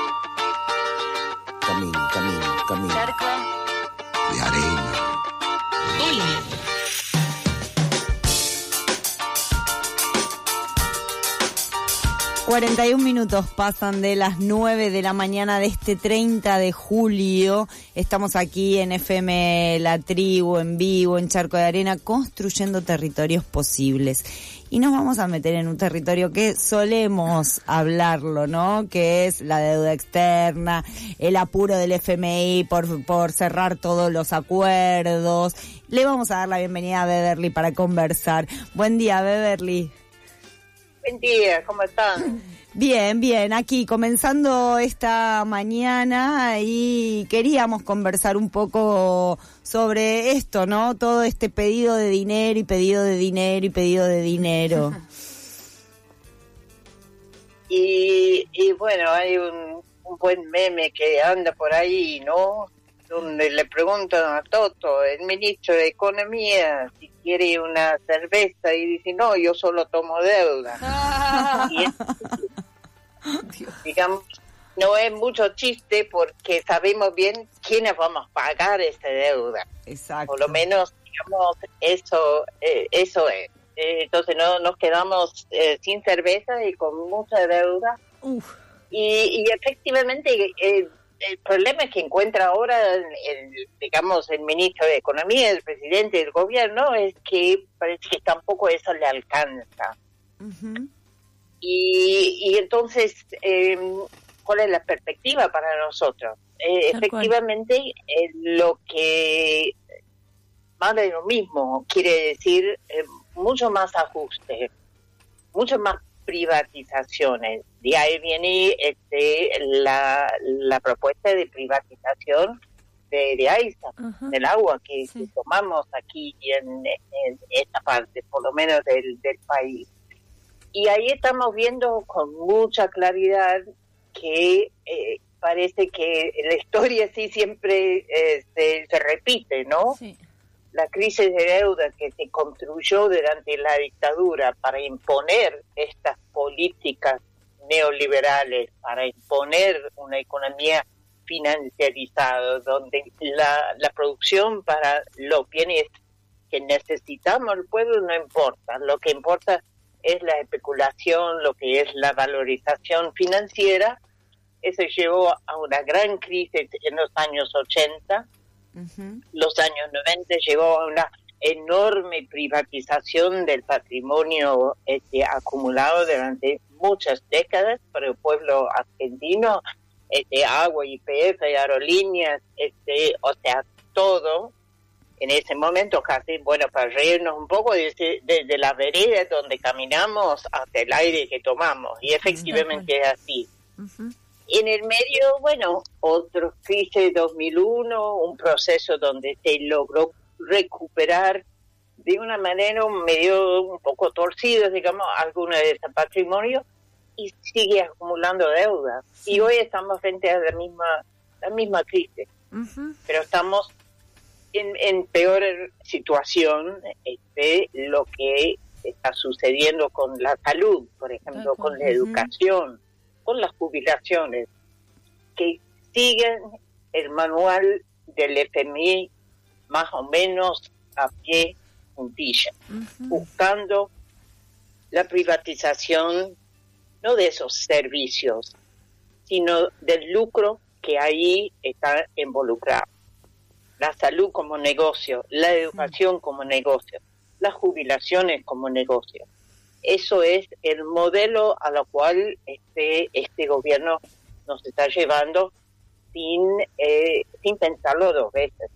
Camino. Charco de arena. Hola. ...41 pasan de las 9 de la mañana de este 30 de julio. Estamos aquí en FM La Tribu, en vivo, en Charco de Arena, construyendo territorios posibles. Y nos vamos a meter en un territorio que solemos hablarlo, ¿no? Que es la deuda externa, el apuro del FMI por cerrar todos los acuerdos. Le vamos a dar la bienvenida a Beverly para conversar. Buen día, Beverly. Buen día, ¿cómo están? Bien, aquí comenzando esta mañana y queríamos conversar un poco sobre esto, ¿no? Todo este pedido de dinero y pedido de dinero y pedido de dinero. Y bueno, hay un buen meme que anda por ahí, ¿no? Donde le preguntan a Toto, el ministro de Economía, si quiere una cerveza y dice, no, yo solo tomo deuda. Y digamos, no es mucho chiste porque sabemos bien quiénes vamos a pagar esa deuda. Exacto. Por lo menos, digamos, eso es. Entonces no nos quedamos sin cerveza y con mucha deuda. Y efectivamente... el problema es que encuentra ahora, el ministro de Economía, el presidente del gobierno, es que parece que tampoco eso le alcanza. Uh-huh. Y entonces, ¿cuál es la perspectiva para nosotros? Efectivamente, lo que más de lo mismo quiere decir mucho más ajuste, mucho más privatizaciones. De ahí viene la propuesta de privatización de AISA, uh-huh, del agua que tomamos aquí en esta parte, por lo menos del país. Y ahí estamos viendo con mucha claridad que parece que la historia sí siempre se repite, ¿no? Sí. La crisis de deuda que se construyó durante la dictadura para imponer estas políticas neoliberales, para imponer una economía financiarizada, donde la producción para los bienes que necesitamos el pueblo no importa. Lo que importa es la especulación, lo que es la valorización financiera. Eso llevó a una gran crisis en los años 80. Uh-huh. Los años 90 llevó a una enorme privatización del patrimonio acumulado durante muchas décadas por el pueblo argentino, agua, YPF, aerolíneas, o sea, todo. En ese momento casi, bueno, para reírnos un poco, desde la vereda donde caminamos hasta el aire que tomamos. Y efectivamente es así. Uh-huh. En el medio, bueno, otro crisis de 2001, un proceso donde se logró recuperar de una manera medio un poco torcida, digamos, alguno de ese patrimonio y sigue acumulando deuda. Sí. Y hoy estamos frente a la misma crisis, uh-huh, pero estamos en peor situación de lo que está sucediendo con la salud, por ejemplo, con la educación, con las jubilaciones, que siguen el manual del FMI más o menos a pie juntilla, uh-huh, buscando la privatización no de esos servicios, sino del lucro que ahí está involucrado. La salud como negocio, la educación como negocio, las jubilaciones como negocio. Eso es el modelo a lo cual este gobierno nos está llevando sin pensarlo dos veces.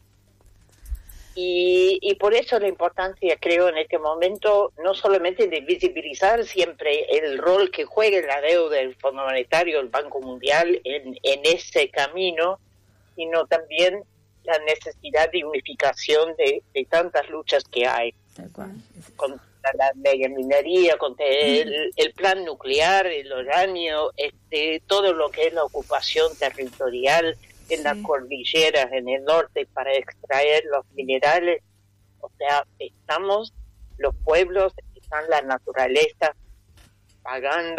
Y por eso la importancia, creo, en este momento, no solamente de visibilizar siempre el rol que juega la deuda, el Fondo Monetario, el Banco Mundial en ese camino, sino también la necesidad de unificación de tantas luchas que hay. Contra la megaminería, contra el plan nuclear, el uranio, todo lo que es la ocupación territorial en las cordilleras, en el norte, para extraer los minerales. O sea, los pueblos, están la naturaleza pagando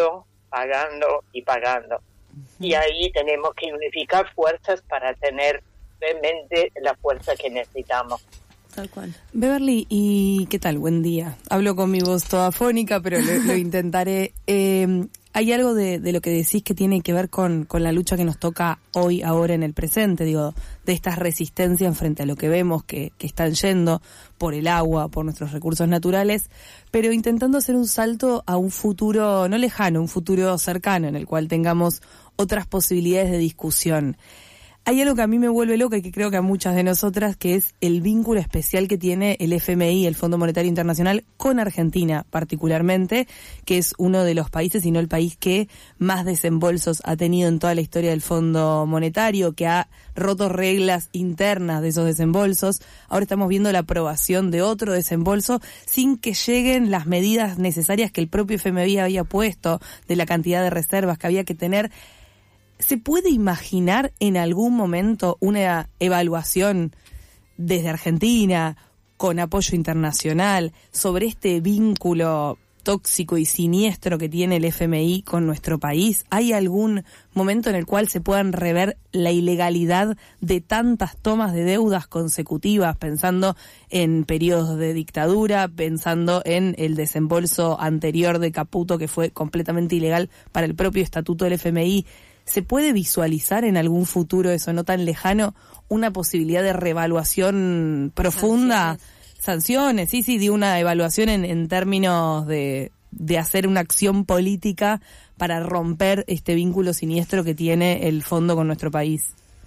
pagando y pagando. Y ahí tenemos que unificar fuerzas para tener realmente la fuerza que necesitamos. Tal cual. Beverly, ¿y qué tal? Buen día. Hablo con mi voz toda fónica, pero lo intentaré. Hay algo de lo que decís que tiene que ver con la lucha que nos toca hoy, ahora en el presente, digo, de estas resistencias frente a lo que vemos que están yendo por el agua, por nuestros recursos naturales, pero intentando hacer un salto a un futuro no lejano, un futuro cercano, en el cual tengamos otras posibilidades de discusión. Hay algo que a mí me vuelve loca y que creo que a muchas de nosotras, que es el vínculo especial que tiene el FMI, el Fondo Monetario Internacional, con Argentina particularmente, que es uno de los países, si no el país que más desembolsos ha tenido en toda la historia del Fondo Monetario, que ha roto reglas internas de esos desembolsos. Ahora estamos viendo la aprobación de otro desembolso sin que lleguen las medidas necesarias que el propio FMI había puesto de la cantidad de reservas que había que tener. ¿Se puede imaginar en algún momento una evaluación desde Argentina, con apoyo internacional, sobre este vínculo tóxico y siniestro que tiene el FMI con nuestro país? ¿Hay algún momento en el cual se puedan rever la ilegalidad de tantas tomas de deudas consecutivas, pensando en periodos de dictadura, pensando en el desembolso anterior de Caputo, que fue completamente ilegal para el propio estatuto del FMI? ¿Se puede visualizar en algún futuro, eso no tan lejano, una posibilidad de reevaluación profunda? Sanciones, sí, de una evaluación en términos de hacer una acción política para romper este vínculo siniestro que tiene el fondo con nuestro país.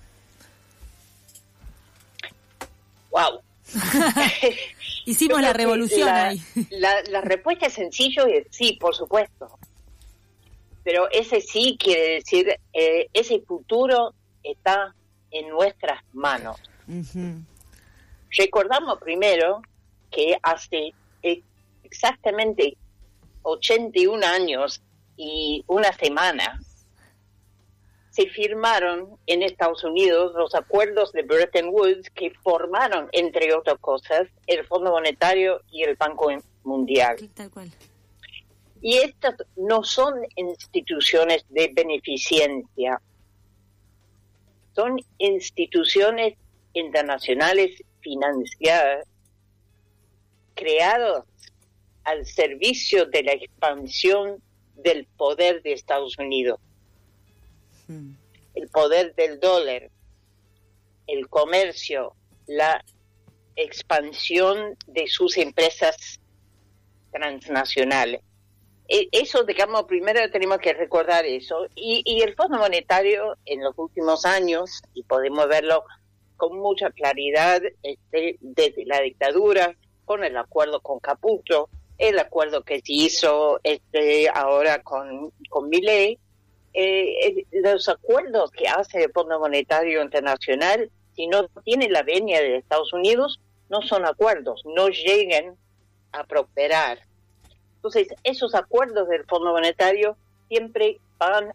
¡Wow! Hicimos la revolución ahí. La respuesta es sencillo y sí, por supuesto. Pero ese sí quiere decir, ese futuro está en nuestras manos. Uh-huh. Recordamos primero que hace exactamente 81 años y una semana se firmaron en Estados Unidos los acuerdos de Bretton Woods que formaron, entre otras cosas, el Fondo Monetario y el Banco Mundial. Tal cual. Y estas no son instituciones de beneficencia, son instituciones internacionales financiadas, creadas al servicio de la expansión del poder de Estados Unidos, el poder del dólar, el comercio, la expansión de sus empresas transnacionales. Eso, digamos, primero tenemos que recordar eso. Y el Fondo Monetario en los últimos años, y podemos verlo con mucha claridad desde la dictadura, con el acuerdo con Caputo, el acuerdo que se hizo ahora con Milei, los acuerdos que hace el Fondo Monetario Internacional, si no tienen la venia de Estados Unidos, no son acuerdos, no llegan a prosperar. Entonces, esos acuerdos del Fondo Monetario siempre van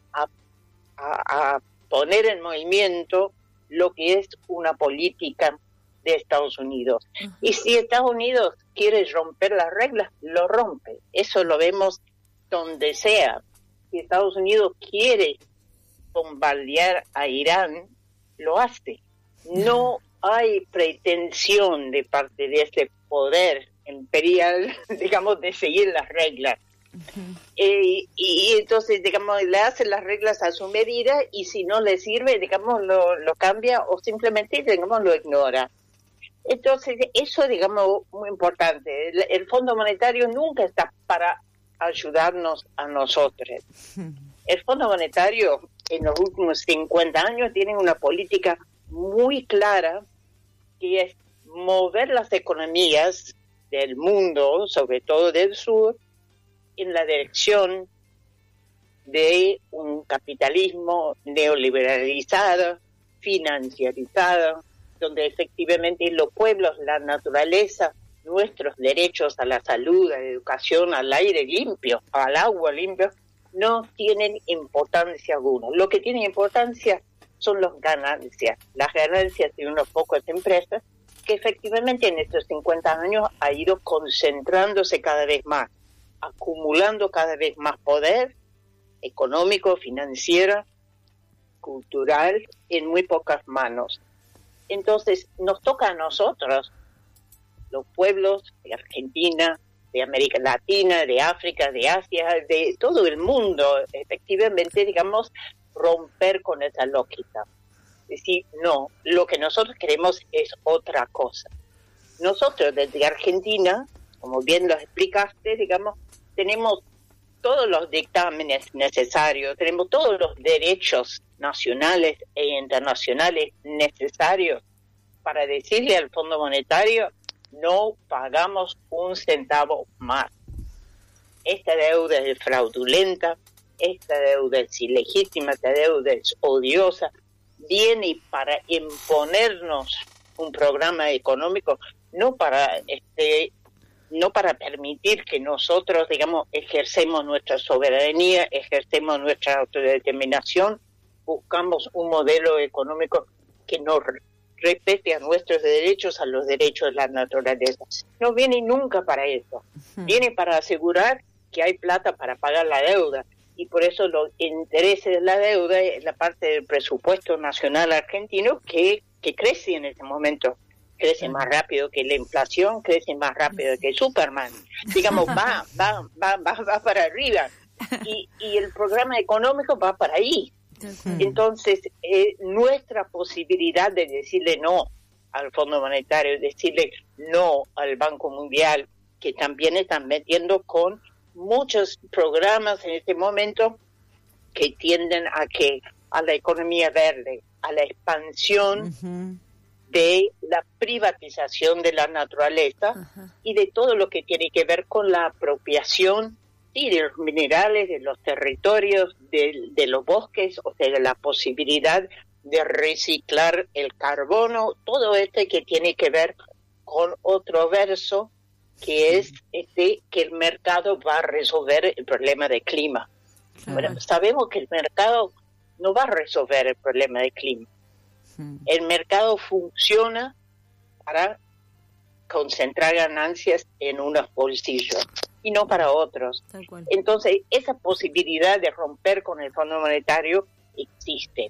a poner en movimiento lo que es una política de Estados Unidos. Y si Estados Unidos quiere romper las reglas, lo rompe. Eso lo vemos donde sea. Si Estados Unidos quiere bombardear a Irán, lo hace. No hay pretensión de parte de ese poder imperial, digamos, de seguir las reglas. Y entonces, digamos, le hacen las reglas a su medida y si no le sirve, digamos, lo cambia o simplemente, digamos, lo ignora. Entonces, eso, digamos, muy importante. El Fondo Monetario nunca está para ayudarnos a nosotros. El Fondo Monetario, en los últimos 50 años, tiene una política muy clara, que es mover las economías del mundo, sobre todo del sur, en la dirección de un capitalismo neoliberalizado, financiarizado, donde efectivamente los pueblos, la naturaleza, nuestros derechos a la salud, a la educación, al aire limpio, al agua limpio, no tienen importancia alguna. Lo que tiene importancia son las ganancias de unas pocas empresas que efectivamente en estos 50 años ha ido concentrándose cada vez más, acumulando cada vez más poder económico, financiera, cultural, en muy pocas manos. Entonces, nos toca a nosotros, los pueblos de Argentina, de América Latina, de África, de Asia, de todo el mundo, efectivamente, digamos, romper con esa lógica. Decir, no, lo que nosotros queremos es otra cosa. Nosotros desde Argentina, como bien lo explicaste, digamos, tenemos todos los dictámenes necesarios, tenemos todos los derechos nacionales e internacionales necesarios para decirle al Fondo Monetario, no pagamos un centavo más. Esta deuda es fraudulenta, esta deuda es ilegítima, esta deuda es odiosa, viene para imponernos un programa económico, no para permitir que nosotros, digamos, ejercemos nuestra soberanía, ejercemos nuestra autodeterminación, buscamos un modelo económico que nos respete a nuestros derechos, a los derechos de la naturaleza. No viene nunca para eso. Viene para asegurar que hay plata para pagar la deuda. Y por eso los intereses de la deuda es la parte del presupuesto nacional argentino que crece en este momento. Crece más rápido que la inflación, crece más rápido que Superman. Digamos, va para arriba. Y el programa económico va para ahí. Entonces, nuestra posibilidad de decirle no al Fondo Monetario, decirle no al Banco Mundial, que también están metiendo con muchos programas en este momento que tienden a la economía verde, a la expansión de la privatización de la naturaleza y de todo lo que tiene que ver con la apropiación de los minerales, de los territorios, de los bosques, o sea, de la posibilidad de reciclar el carbono, todo que tiene que ver con otro verso, que es que el mercado va a resolver el problema del clima. Bueno, sabemos que el mercado no va a resolver el problema del clima. El mercado funciona para concentrar ganancias en unos bolsillos y no para otros. Entonces, esa posibilidad de romper con el Fondo Monetario existe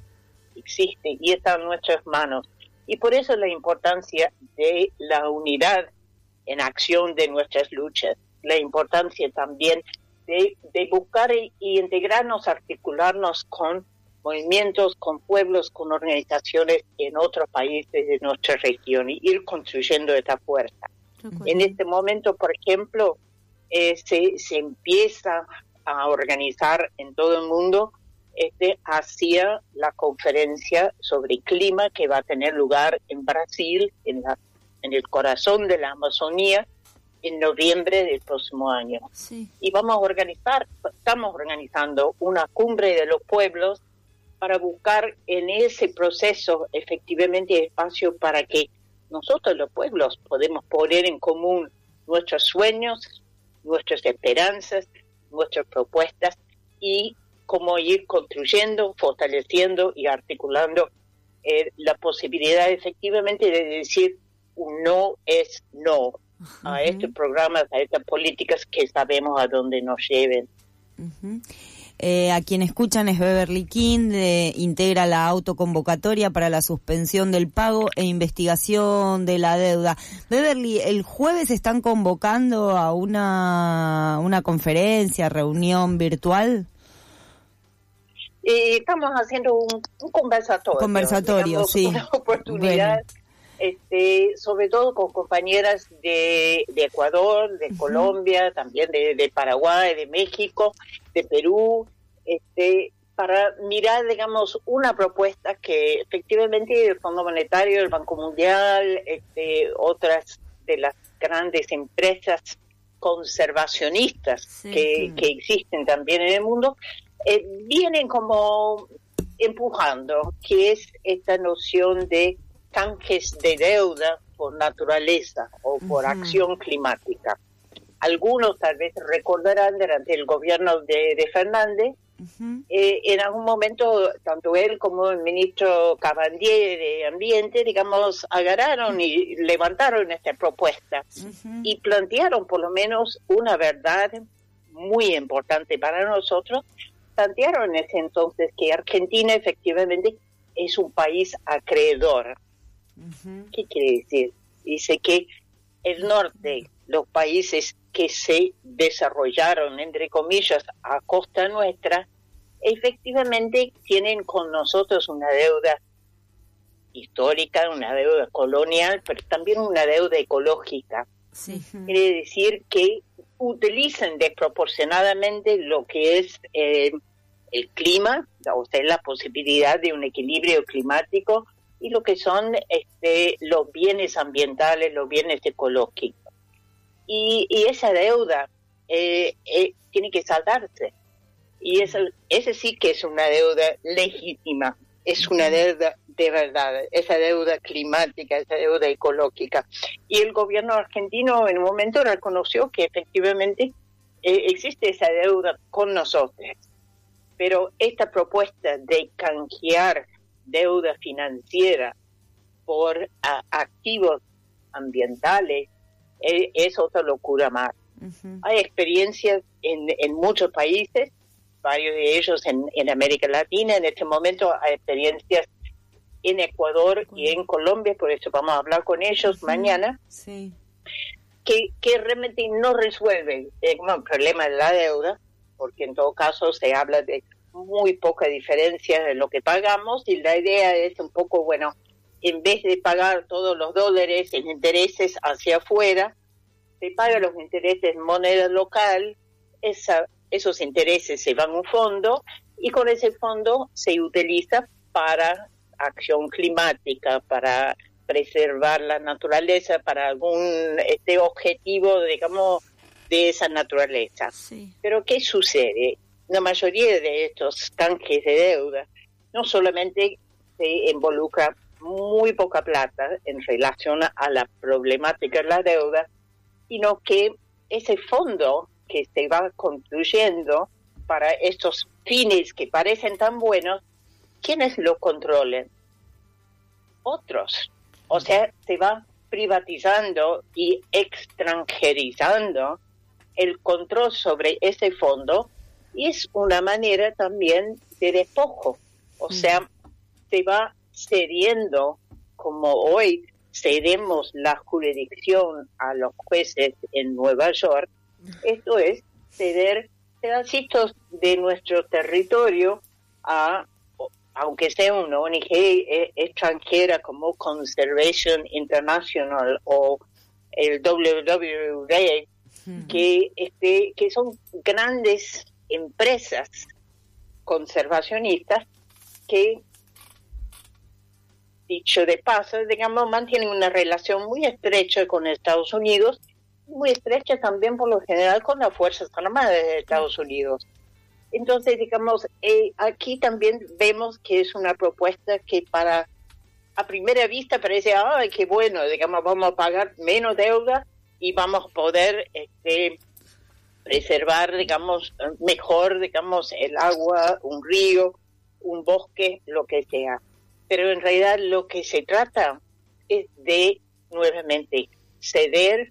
y está en nuestras manos. Y por eso la importancia de la unidad en acción de nuestras luchas, la importancia también de buscar y integrarnos, articularnos con movimientos, con pueblos, con organizaciones en otros países de nuestra región y ir construyendo esta fuerza. En este momento, por ejemplo, se empieza a organizar en todo el mundo hacia la conferencia sobre clima que va a tener lugar en Brasil, en el corazón de la Amazonía, en noviembre del próximo año. Y estamos organizando una cumbre de los pueblos para buscar en ese proceso efectivamente espacio para que nosotros los pueblos podemos poner en común nuestros sueños, nuestras esperanzas, nuestras propuestas y cómo ir construyendo, fortaleciendo y articulando la posibilidad efectivamente de decir un no es no a estos programas, a estas políticas que sabemos a dónde nos lleven. A quien escuchan es Beverly King, integra la autoconvocatoria para la suspensión del pago e investigación de la deuda. Beverly, el jueves están convocando a una conferencia, reunión virtual. Estamos haciendo un conversatorio, digamos, sí. Una oportunidad, sobre todo con compañeras de Ecuador, de Colombia, también de Paraguay, de México, de Perú, para mirar, digamos, una propuesta que efectivamente el Fondo Monetario, el Banco Mundial, otras de las grandes empresas conservacionistas que existen también en el mundo, vienen como empujando, que es esta noción de canjes de deuda por naturaleza o por acción climática. Algunos tal vez recordarán durante el gobierno de Fernández, en algún momento tanto él como el ministro Cabandier de Ambiente, digamos, agarraron y levantaron esta propuesta y plantearon por lo menos una verdad muy importante para nosotros, plantearon en ese entonces que Argentina efectivamente es un país acreedor. ¿Qué quiere decir? Dice que el norte, los países que se desarrollaron, entre comillas, a costa nuestra, efectivamente tienen con nosotros una deuda histórica, una deuda colonial, pero también una deuda ecológica. Quiere decir que utilizan desproporcionadamente lo que es el clima, o sea, la posibilidad de un equilibrio climático, y lo que son los bienes ambientales, los bienes ecológicos. Y esa deuda tiene que saldarse. Y ese sí que es una deuda legítima, es una deuda de verdad, esa deuda climática, esa deuda ecológica. Y el gobierno argentino en un momento reconoció que efectivamente existe esa deuda con nosotros. Pero esta propuesta de canjear deuda financiera por activos ambientales es otra locura más. Hay experiencias en muchos países, varios de ellos en América Latina. En este momento hay experiencias en Ecuador y en Colombia, por eso vamos a hablar con ellos mañana, que realmente no resuelven el problema de la deuda, porque en todo caso se habla de muy poca diferencia de lo que pagamos, y la idea es un poco, bueno, en vez de pagar todos los dólares en intereses hacia afuera, se paga los intereses en moneda local, esos intereses se van a un fondo, y con ese fondo se utiliza para acción climática, para preservar la naturaleza, para algún objetivo, digamos, de esa naturaleza. Pero ¿qué sucede? La mayoría de estos canjes de deuda no solamente se involucra muy poca plata en relación a la problemática de la deuda, sino que ese fondo que se va construyendo para estos fines que parecen tan buenos, ¿quiénes lo controlan? Otros. O sea, se va privatizando y extranjerizando el control sobre ese fondo, y es una manera también de despojo. O sea, se va cediendo, como hoy cedemos la jurisdicción a los jueces en Nueva York. Esto es ceder pedacitos de nuestro territorio a, aunque sea una ONG extranjera como Conservation International o el WWF, que son grandes empresas conservacionistas que, dicho de paso, digamos, mantienen una relación muy estrecha con Estados Unidos, muy estrecha también por lo general con las Fuerzas Armadas de Estados Unidos. Entonces, digamos, aquí también vemos que es una propuesta que a primera vista parece, ¡ay, qué bueno! Digamos, vamos a pagar menos deuda y vamos a poder preservar, digamos, mejor, digamos, el agua, un río, un bosque, lo que sea. Pero en realidad lo que se trata es de, nuevamente, ceder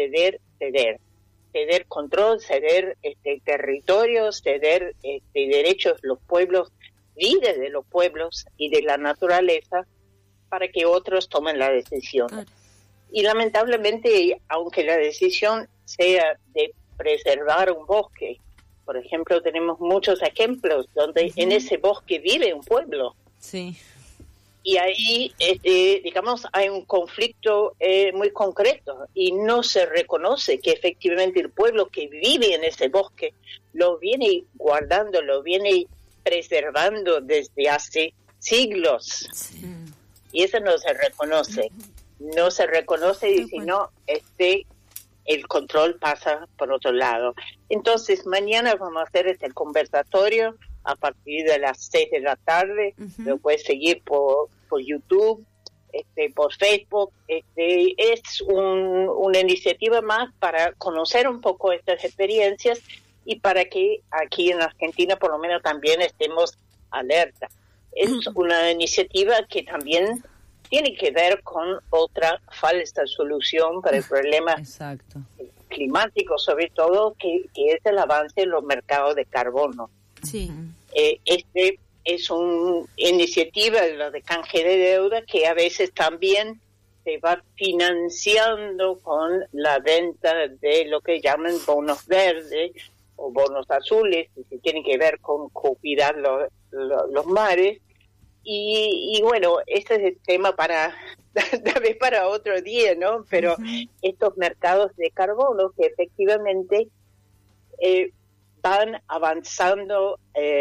control, ceder territorios, ceder derechos de los pueblos, vidas de los pueblos y de la naturaleza, para que otros tomen la decisión. Y lamentablemente, aunque la decisión sea de preservar un bosque, por ejemplo, tenemos muchos ejemplos donde en ese bosque vive un pueblo. Y ahí, digamos, hay un conflicto muy concreto y no se reconoce que efectivamente el pueblo que vive en ese bosque lo viene guardando, lo viene preservando desde hace siglos. Y eso no se reconoce. No se reconoce y si no, el control pasa por otro lado. Entonces, mañana vamos a hacer este conversatorio a partir de las 6 de la tarde. Lo puedes seguir por YouTube, por Facebook. Es una iniciativa más para conocer un poco estas experiencias y para que aquí en Argentina por lo menos también estemos alerta. Es una iniciativa que también tiene que ver con otra falsa solución para el problema climático, sobre todo, que es el avance en los mercados de carbono. Sí. Este es una iniciativa de la de canje de deuda que a veces también se va financiando con la venta de lo que llaman bonos verdes o bonos azules, que tienen que ver con cuidar los mares. Y bueno, este es el tema para tal vez para otro día, ¿no? Pero estos mercados de carbono que efectivamente van avanzando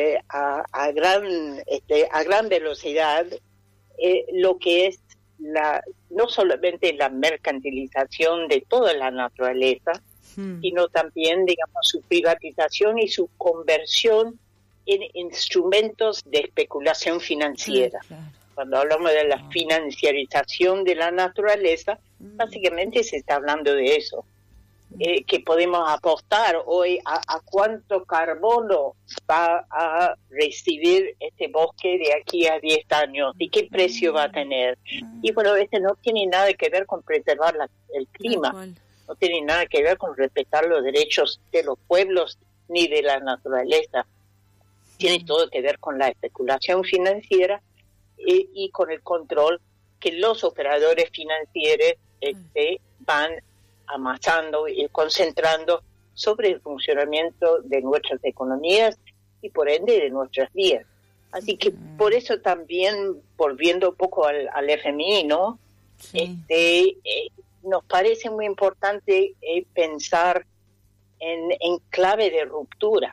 a gran velocidad, lo que es no solamente la mercantilización de toda la naturaleza, sino también, digamos, su privatización y su conversión en instrumentos de especulación financiera. Claro. Cuando hablamos de la financiarización de la naturaleza, básicamente se está hablando de eso. Que podemos apostar hoy a cuánto carbono va a recibir este bosque de aquí a 10 años y qué precio va a tener. Y bueno, no tiene nada que ver con preservar el clima, no tiene nada que ver con respetar los derechos de los pueblos ni de la naturaleza. Tiene todo que ver con la especulación financiera y con el control que los operadores financieros van amasando y concentrando sobre el funcionamiento de nuestras economías y por ende de nuestras vidas. Así que por eso también, volviendo un poco al FMI, ¿no? Sí. Nos parece muy importante pensar en clave de ruptura,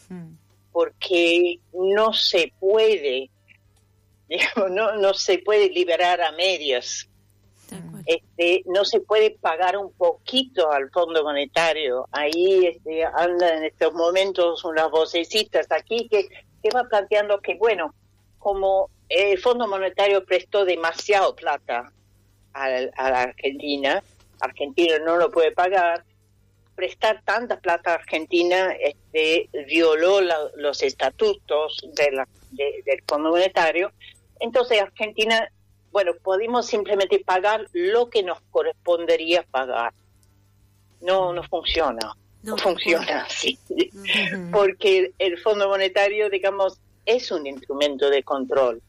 porque no se puede, digamos, no se puede liberar a medias. No se puede pagar un poquito al Fondo Monetario. Ahí andan en estos momentos unas vocecitas aquí que va planteando que, bueno, como el Fondo Monetario prestó demasiado plata a la Argentina no lo puede pagar, prestar tanta plata a Argentina violó los estatutos del Fondo Monetario. Entonces Argentina, bueno, podemos simplemente pagar lo que nos correspondería pagar. No funciona. No funciona así. Porque el Fondo Monetario, digamos, es un instrumento de control.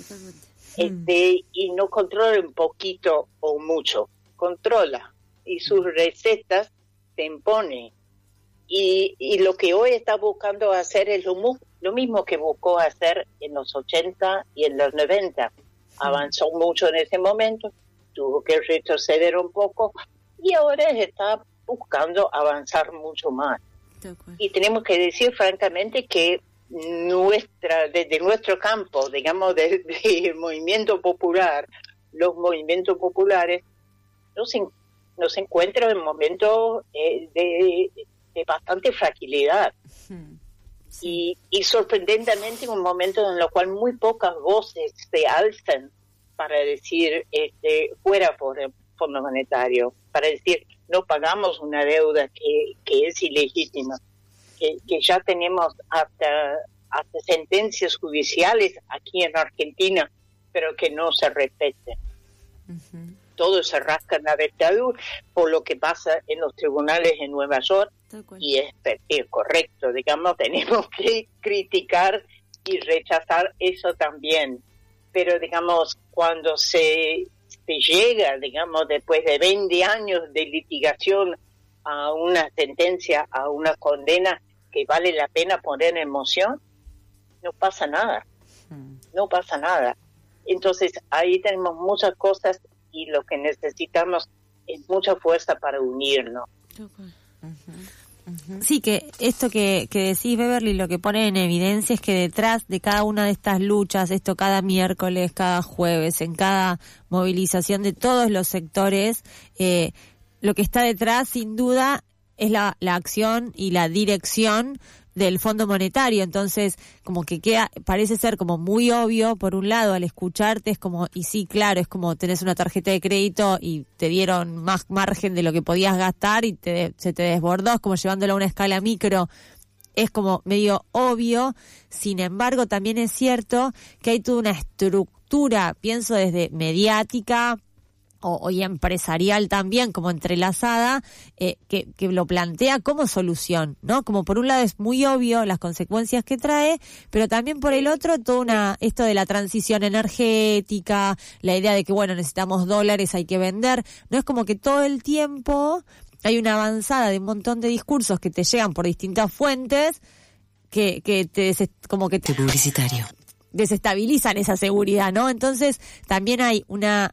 Y no controla un poquito o mucho. Controla. Y sus recetas se impone. Y lo que hoy está buscando hacer es lo mismo que buscó hacer en los 80 y en los 90. Avanzó mucho en ese momento, tuvo que retroceder un poco y ahora está buscando avanzar mucho más. Y tenemos que decir francamente que desde nuestro campo, digamos, del movimiento popular, los movimientos populares nos encuentran en momentos de bastante fragilidad. Y sorprendentemente en un momento en el cual muy pocas voces se alzan para decir fuera por el Fondo Monetario, para decir no pagamos una deuda que es ilegítima, que ya tenemos hasta sentencias judiciales aquí en Argentina, pero que no se respeten. Todos se rascan la vestidura por lo que pasa en los tribunales en Nueva York. Y es correcto, digamos, tenemos que criticar y rechazar eso también. Pero, digamos, cuando se llega, digamos, después de 20 años de litigación a una sentencia, a una condena que vale la pena poner en moción, no pasa nada. No pasa nada. Entonces, ahí tenemos muchas cosas y lo que necesitamos es mucha fuerza para unirnos. Sí, que esto que decís, Beverly, lo que pone en evidencia es que detrás de cada una de estas luchas, cada miércoles, cada jueves, en cada movilización de todos los sectores, lo que está detrás, sin duda, es la acción y la dirección del Fondo Monetario. Entonces, como que parece ser como muy obvio, por un lado, al escucharte, es como, y sí, claro, es como tenés una tarjeta de crédito y te dieron más margen de lo que podías gastar y se te desbordó, es como llevándolo a una escala micro, es como medio obvio. Sin embargo, también es cierto que hay toda una estructura, pienso desde mediática, y empresarial también, como entrelazada, que lo plantea como solución, ¿no? Como por un lado es muy obvio las consecuencias que trae, pero también por el otro esto de la transición energética, la idea de que, bueno, necesitamos dólares, hay que vender, ¿no? Es como que todo el tiempo hay una avanzada de un montón de discursos que te llegan por distintas fuentes que te publicitario desestabilizan esa seguridad, ¿no? Entonces también hay una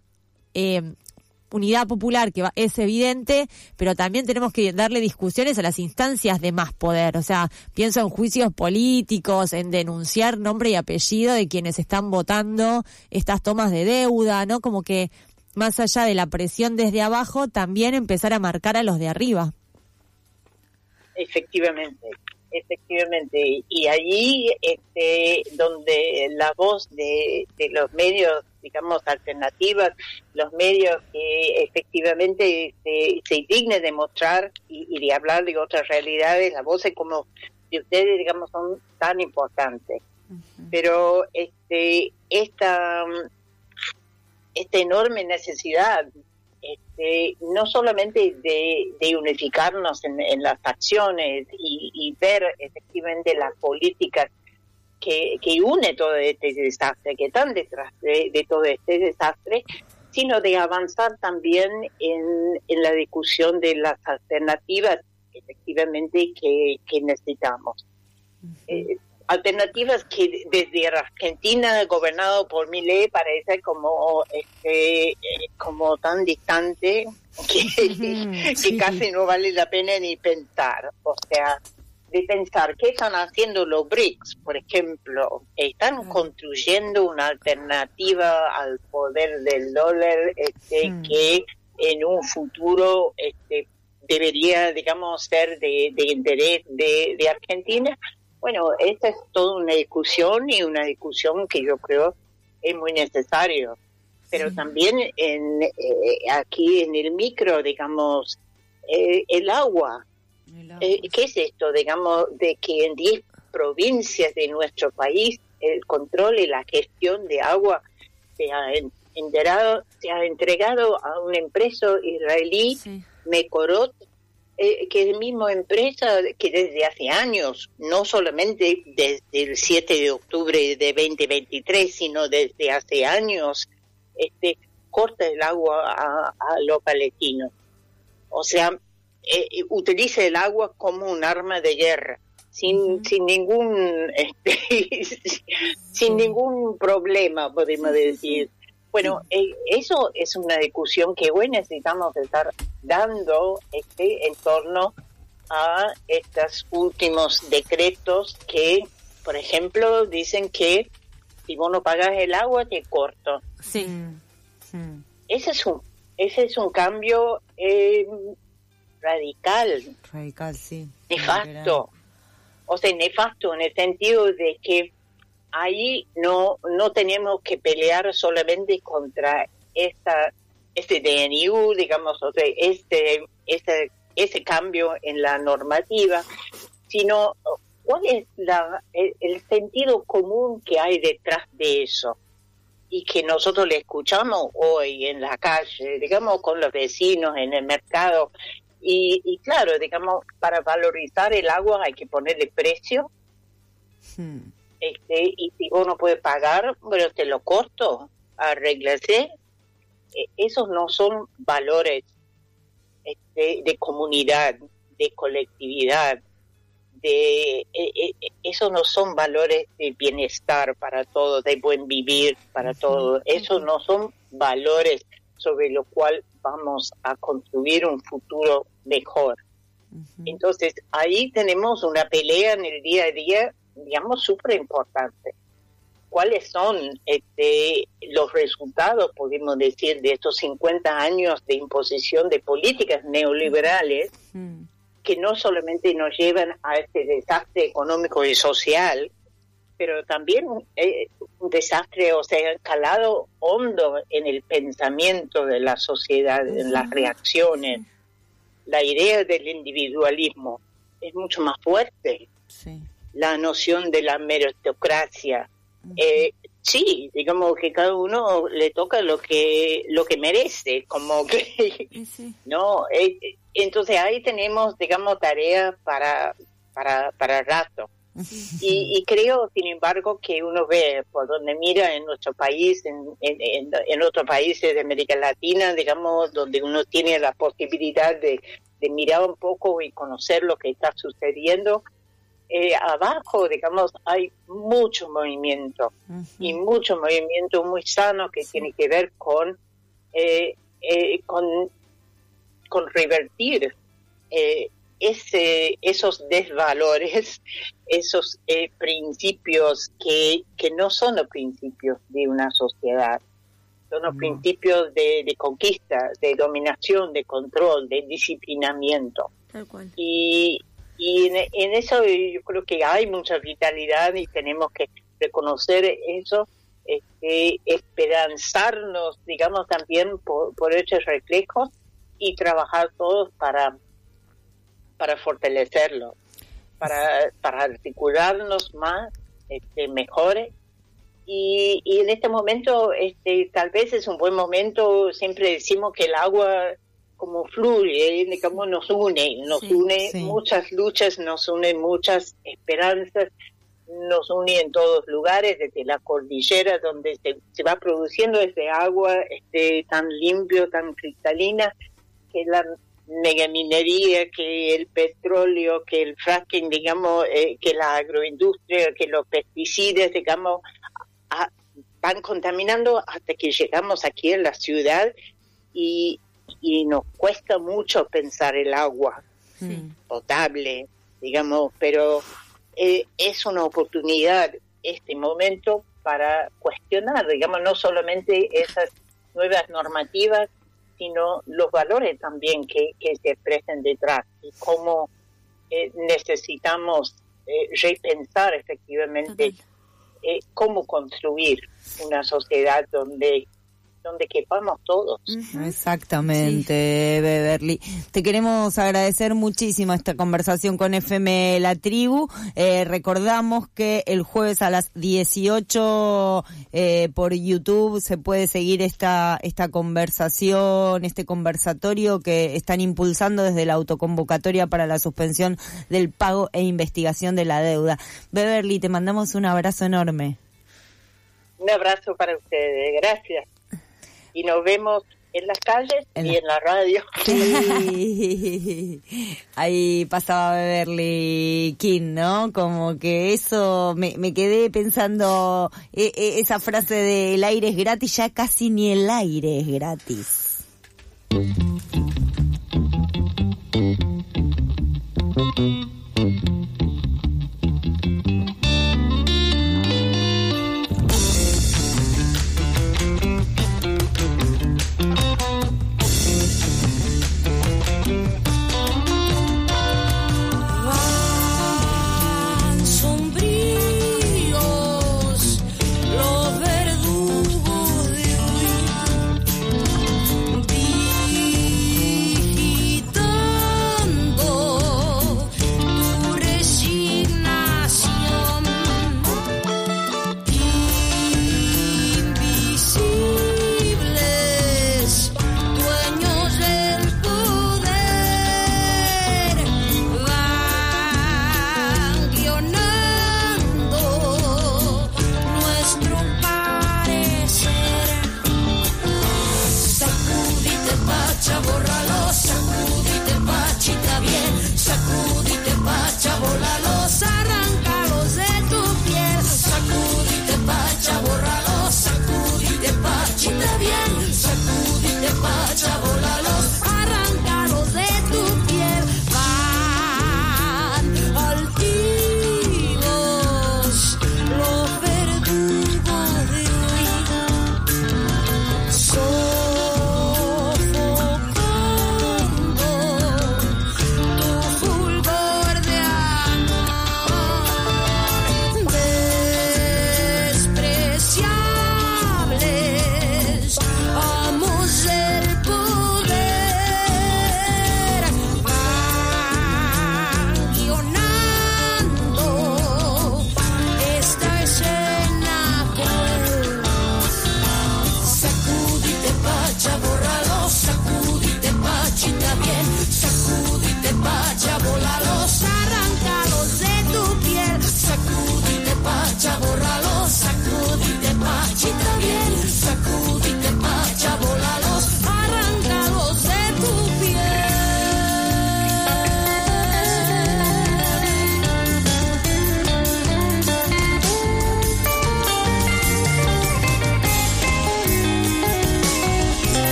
unidad popular que es evidente, pero también tenemos que darle discusiones a las instancias de más poder. O sea, pienso en juicios políticos, en denunciar nombre y apellido de quienes están votando estas tomas de deuda, ¿no? Como que más allá de la presión desde abajo, también empezar a marcar a los de arriba. Efectivamente. Y allí donde la voz de los medios, digamos, alternativas, los medios que efectivamente se dignen de mostrar y de hablar de otras realidades, las voces como de ustedes, digamos, son tan importantes. Uh-huh. Pero esta enorme necesidad no solamente de unificarnos en las acciones y ver efectivamente las políticas que une todo este desastre, que están detrás de todo este desastre, sino de avanzar también en la discusión de las alternativas efectivamente que necesitamos. Uh-huh. Alternativas que desde Argentina, gobernado por Milei, parece como tan distante que casi no vale la pena ni pensar. O sea, de pensar qué están haciendo los BRICS, por ejemplo, están construyendo una alternativa al poder del dólar que en un futuro debería, digamos, ser de interés de Argentina. Bueno, esta es toda una discusión y una discusión que yo creo es muy necesario. Pero también aquí en el micro, digamos, el agua. ¿Qué es esto? Digamos, de que en 10 provincias de nuestro país el control y la gestión de agua se ha entregado a una empresa israelí, Mekorot, que es la misma empresa que desde hace años, no solamente desde el 7 de octubre de 2023, sino desde hace años, corta el agua a los palestinos. O sea, utiliza el agua como un arma de guerra, sin ningún sin ningún problema, podemos decir. Bueno, eso es una discusión que hoy necesitamos estar dando en torno a estos últimos decretos que, por ejemplo, dicen que si vos no pagas el agua te corto. Sí. Ese es un cambio radical. Radical, sí. Nefasto. O sea, nefasto en el sentido de que ahí no tenemos que pelear solamente contra este DNU, digamos, o sea, ese cambio en la normativa, sino cuál es el sentido común que hay detrás de eso y que nosotros le escuchamos hoy en la calle, digamos, con los vecinos, en el mercado. Y claro, digamos, para valorizar el agua hay que ponerle precio. Y si vos no puedes pagar, bueno, te lo corto, arréglase. Esos no son valores de comunidad, de colectividad, esos no son valores de bienestar para todos, de buen vivir para todos. Esos no son valores sobre los cuales vamos a construir un futuro mejor. Entonces, ahí tenemos una pelea en el día a día, digamos, súper importante. ¿Cuáles son los resultados, podemos decir, de estos 50 años de imposición de políticas neoliberales que no solamente nos llevan a este desastre económico y social, pero también un desastre, o sea, calado hondo en el pensamiento de la sociedad, en las reacciones? La idea del individualismo es mucho más fuerte. Sí. La noción de la meritocracia, sí, digamos que cada uno le toca lo que merece, como que, ¿no? Entonces ahí tenemos, digamos, tareas para rato. Y creo, sin embargo, que uno ve por donde mira en nuestro país, en otros países de América Latina, digamos, donde uno tiene la posibilidad de mirar un poco y conocer lo que está sucediendo, abajo, digamos, hay mucho movimiento, y mucho movimiento muy sano que tiene que ver con revertir esos desvalores, esos principios que no son los principios de una sociedad, son los principios de conquista, de dominación, de control, de disciplinamiento. Tal cual. Y en eso yo creo que hay mucha vitalidad y tenemos que reconocer eso, esperanzarnos, digamos, también por estos reflejos y trabajar todos para fortalecerlo, para articularnos más, mejores. Y en este momento, tal vez es un buen momento. Siempre decimos que el agua como fluye, digamos, nos une muchas luchas, nos une muchas esperanzas, nos une en todos lugares, desde la cordillera donde se va produciendo ese agua tan limpio, tan cristalina, que la megaminería, que el petróleo, que el fracking, digamos, que la agroindustria, que los pesticidas, digamos, van contaminando hasta que llegamos aquí en la ciudad y nos cuesta mucho pensar el agua potable, digamos, pero es una oportunidad este momento para cuestionar, digamos, no solamente esas nuevas normativas, sino los valores también que se expresan detrás y cómo necesitamos repensar efectivamente cómo construir una sociedad donde quepamos todos. Exactamente, Beverly. Te queremos agradecer muchísimo esta conversación con FM La Tribu. Recordamos que el jueves a las 18 por YouTube se puede seguir esta conversación, este conversatorio que están impulsando desde la autoconvocatoria para la suspensión del pago e investigación de la deuda. Beverly, te mandamos un abrazo enorme. Un abrazo para ustedes, gracias. Y nos vemos en las calles y en la radio. Sí. Ahí pasaba Beverly King, ¿no? Como que eso, me quedé pensando, esa frase de el aire es gratis, ya casi ni el aire es gratis.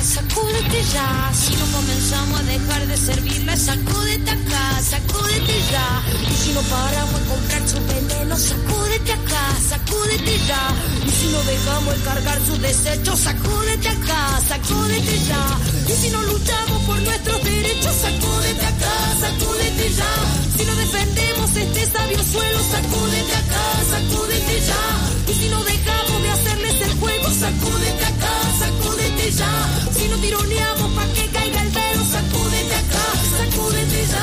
sacúdete ya. Si no comenzamos a dejar de servirla, sacúdete acá, sacúdete ya. Y si no paramos a comprar su veneno, sacúdete acá, sacúdete ya. Y si no dejamos de cargar sus desechos, sacúdete acá, sacúdete ya. Y si no luchamos por nuestros derechos, sacúdete acá, sacúdete ya. Si no defendemos este sabio suelo, sacúdete acá, sacúdete ya. Y si no dejamos de hacerles el juego, sacúdete acá, sacúdete ya. Si no tironeamos pa' que caiga el velo, sacúdete acá, sacúdete ya.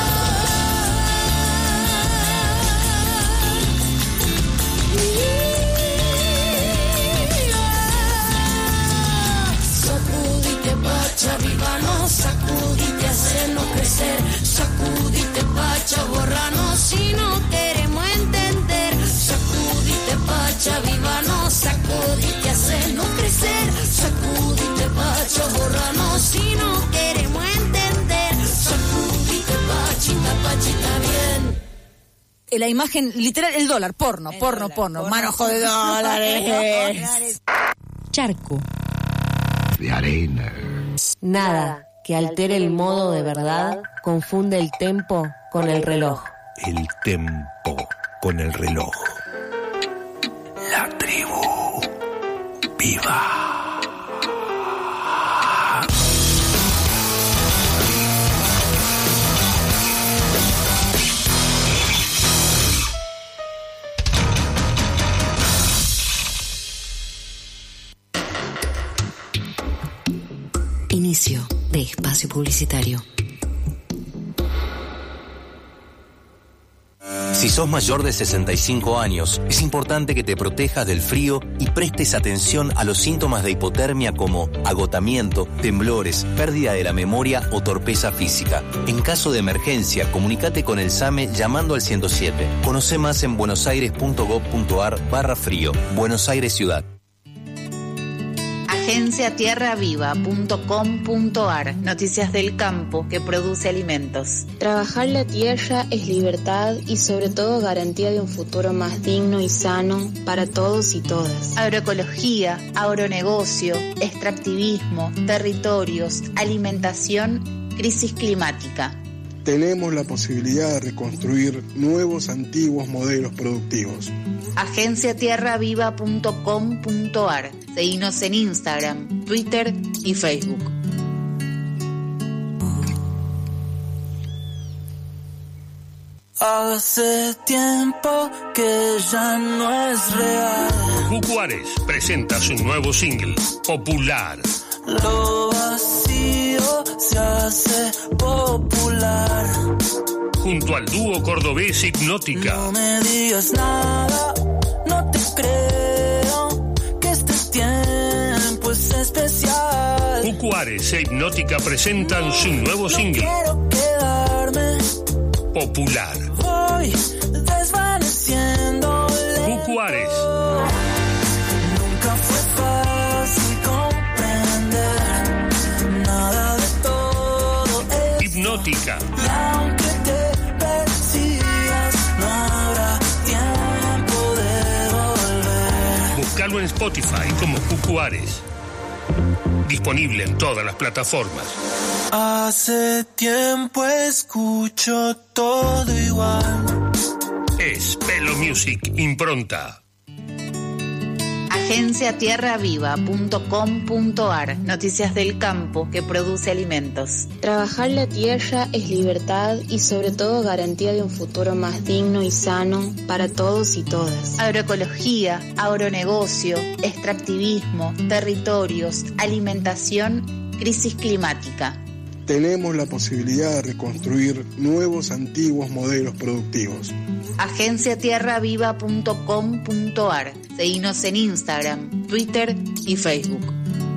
Sacúdite pacha, vivanos, sacúdite, hacernos crecer. Sacúdite pacha, borranos si no queremos entender. Sacúdite pacha, vivanos, sacúdite, hacernos crecer. Sacúdite pacha, borranos si no queremos entender. Sacúdite pachita, pachita bien. La imagen, literal, el dólar, porno, manojo de dólares. Charco. De arena. Nada que altere el modo de verdad confunde el tempo con el reloj. El tempo con el reloj. La tribu viva. Inicio de espacio publicitario. Si sos mayor de 65 años, es importante que te protejas del frío y prestes atención a los síntomas de hipotermia como agotamiento, temblores, pérdida de la memoria o torpeza física. En caso de emergencia, comunícate con el SAME llamando al 107. Conoce más en buenosaires.gov.ar/frío. Buenos Aires Ciudad. agenciatierraviva.com.ar. Noticias del campo que produce alimentos. Trabajar la tierra es libertad y sobre todo garantía de un futuro más digno y sano para todos y todas. Agroecología, agronegocio, extractivismo, territorios, alimentación, crisis climática. Tenemos la posibilidad de reconstruir nuevos antiguos modelos productivos. agenciatierraviva.com.ar. Seguinos en Instagram, Twitter y Facebook. Hace tiempo que ya no es real. Juárez presenta su nuevo single, Popular. Lo vacío se hace popular. Junto al dúo cordobés Hipnótica. No me digas nada, no te creo, que este tiempo es especial. Juárez e Hipnótica presentan su nuevo single, quiero quedarme. Popular. Voy desvaneciendo. Juárez. Nunca fue fácil comprender nada de todo esto. Hipnótica. Y aunque te persigas, no habrá tiempo de volver. Búscalo en Spotify como Juárez. Disponible en todas las plataformas. Hace tiempo escucho todo igual. Es Pelo Music Impronta. agenciatierraviva.com.ar. Noticias del campo que produce alimentos. Trabajar la tierra es libertad y sobre todo garantía de un futuro más digno y sano para todos y todas. Agroecología, agronegocio, extractivismo, territorios, alimentación, crisis climática. Tenemos la posibilidad de reconstruir nuevos antiguos modelos productivos. agenciatierraviva.com.ar. Seguinos en Instagram, Twitter y Facebook.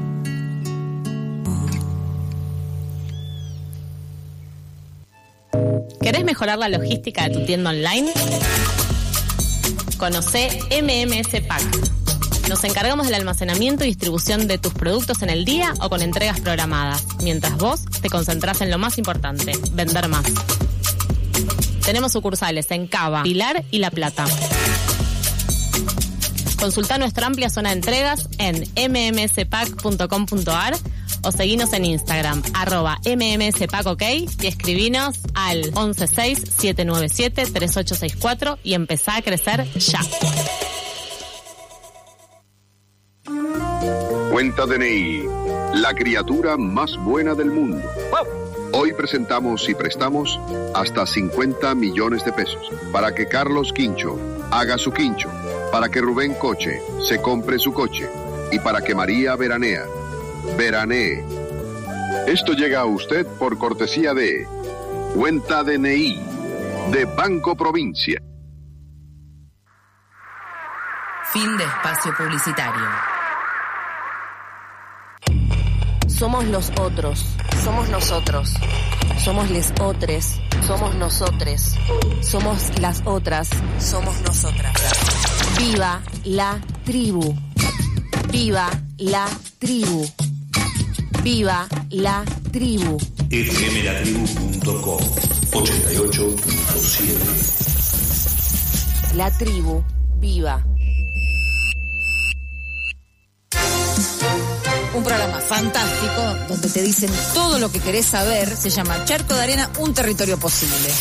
¿Querés mejorar la logística de tu tienda online? Conocé MMS Pack. Nos encargamos del almacenamiento y distribución de tus productos en el día o con entregas programadas, mientras vos te concentrás en lo más importante, vender más. Tenemos sucursales en Cava, Pilar y La Plata. Consulta nuestra amplia zona de entregas en mmspack.com.ar o seguinos en Instagram, @MMSPacOK y escribinos al 116-797-3864 y empezá a crecer ya. Cuenta DNI, la criatura más buena del mundo. Hoy presentamos y prestamos hasta 50 millones de pesos para que Carlos Quincho haga su quincho, para que Rubén Coche se compre su coche y para que María veranee. Esto llega a usted por cortesía de Cuenta DNI de Banco Provincia. Fin de espacio publicitario. Somos los otros, somos nosotros, somos les otres, somos nosotres, somos las otras, somos nosotras. Viva la tribu, viva la tribu, viva la tribu. fmlatribu.com 88.7. La tribu, viva. Un programa fantástico donde te dicen todo lo que querés saber. Se llama Charco de Arena, un territorio posible.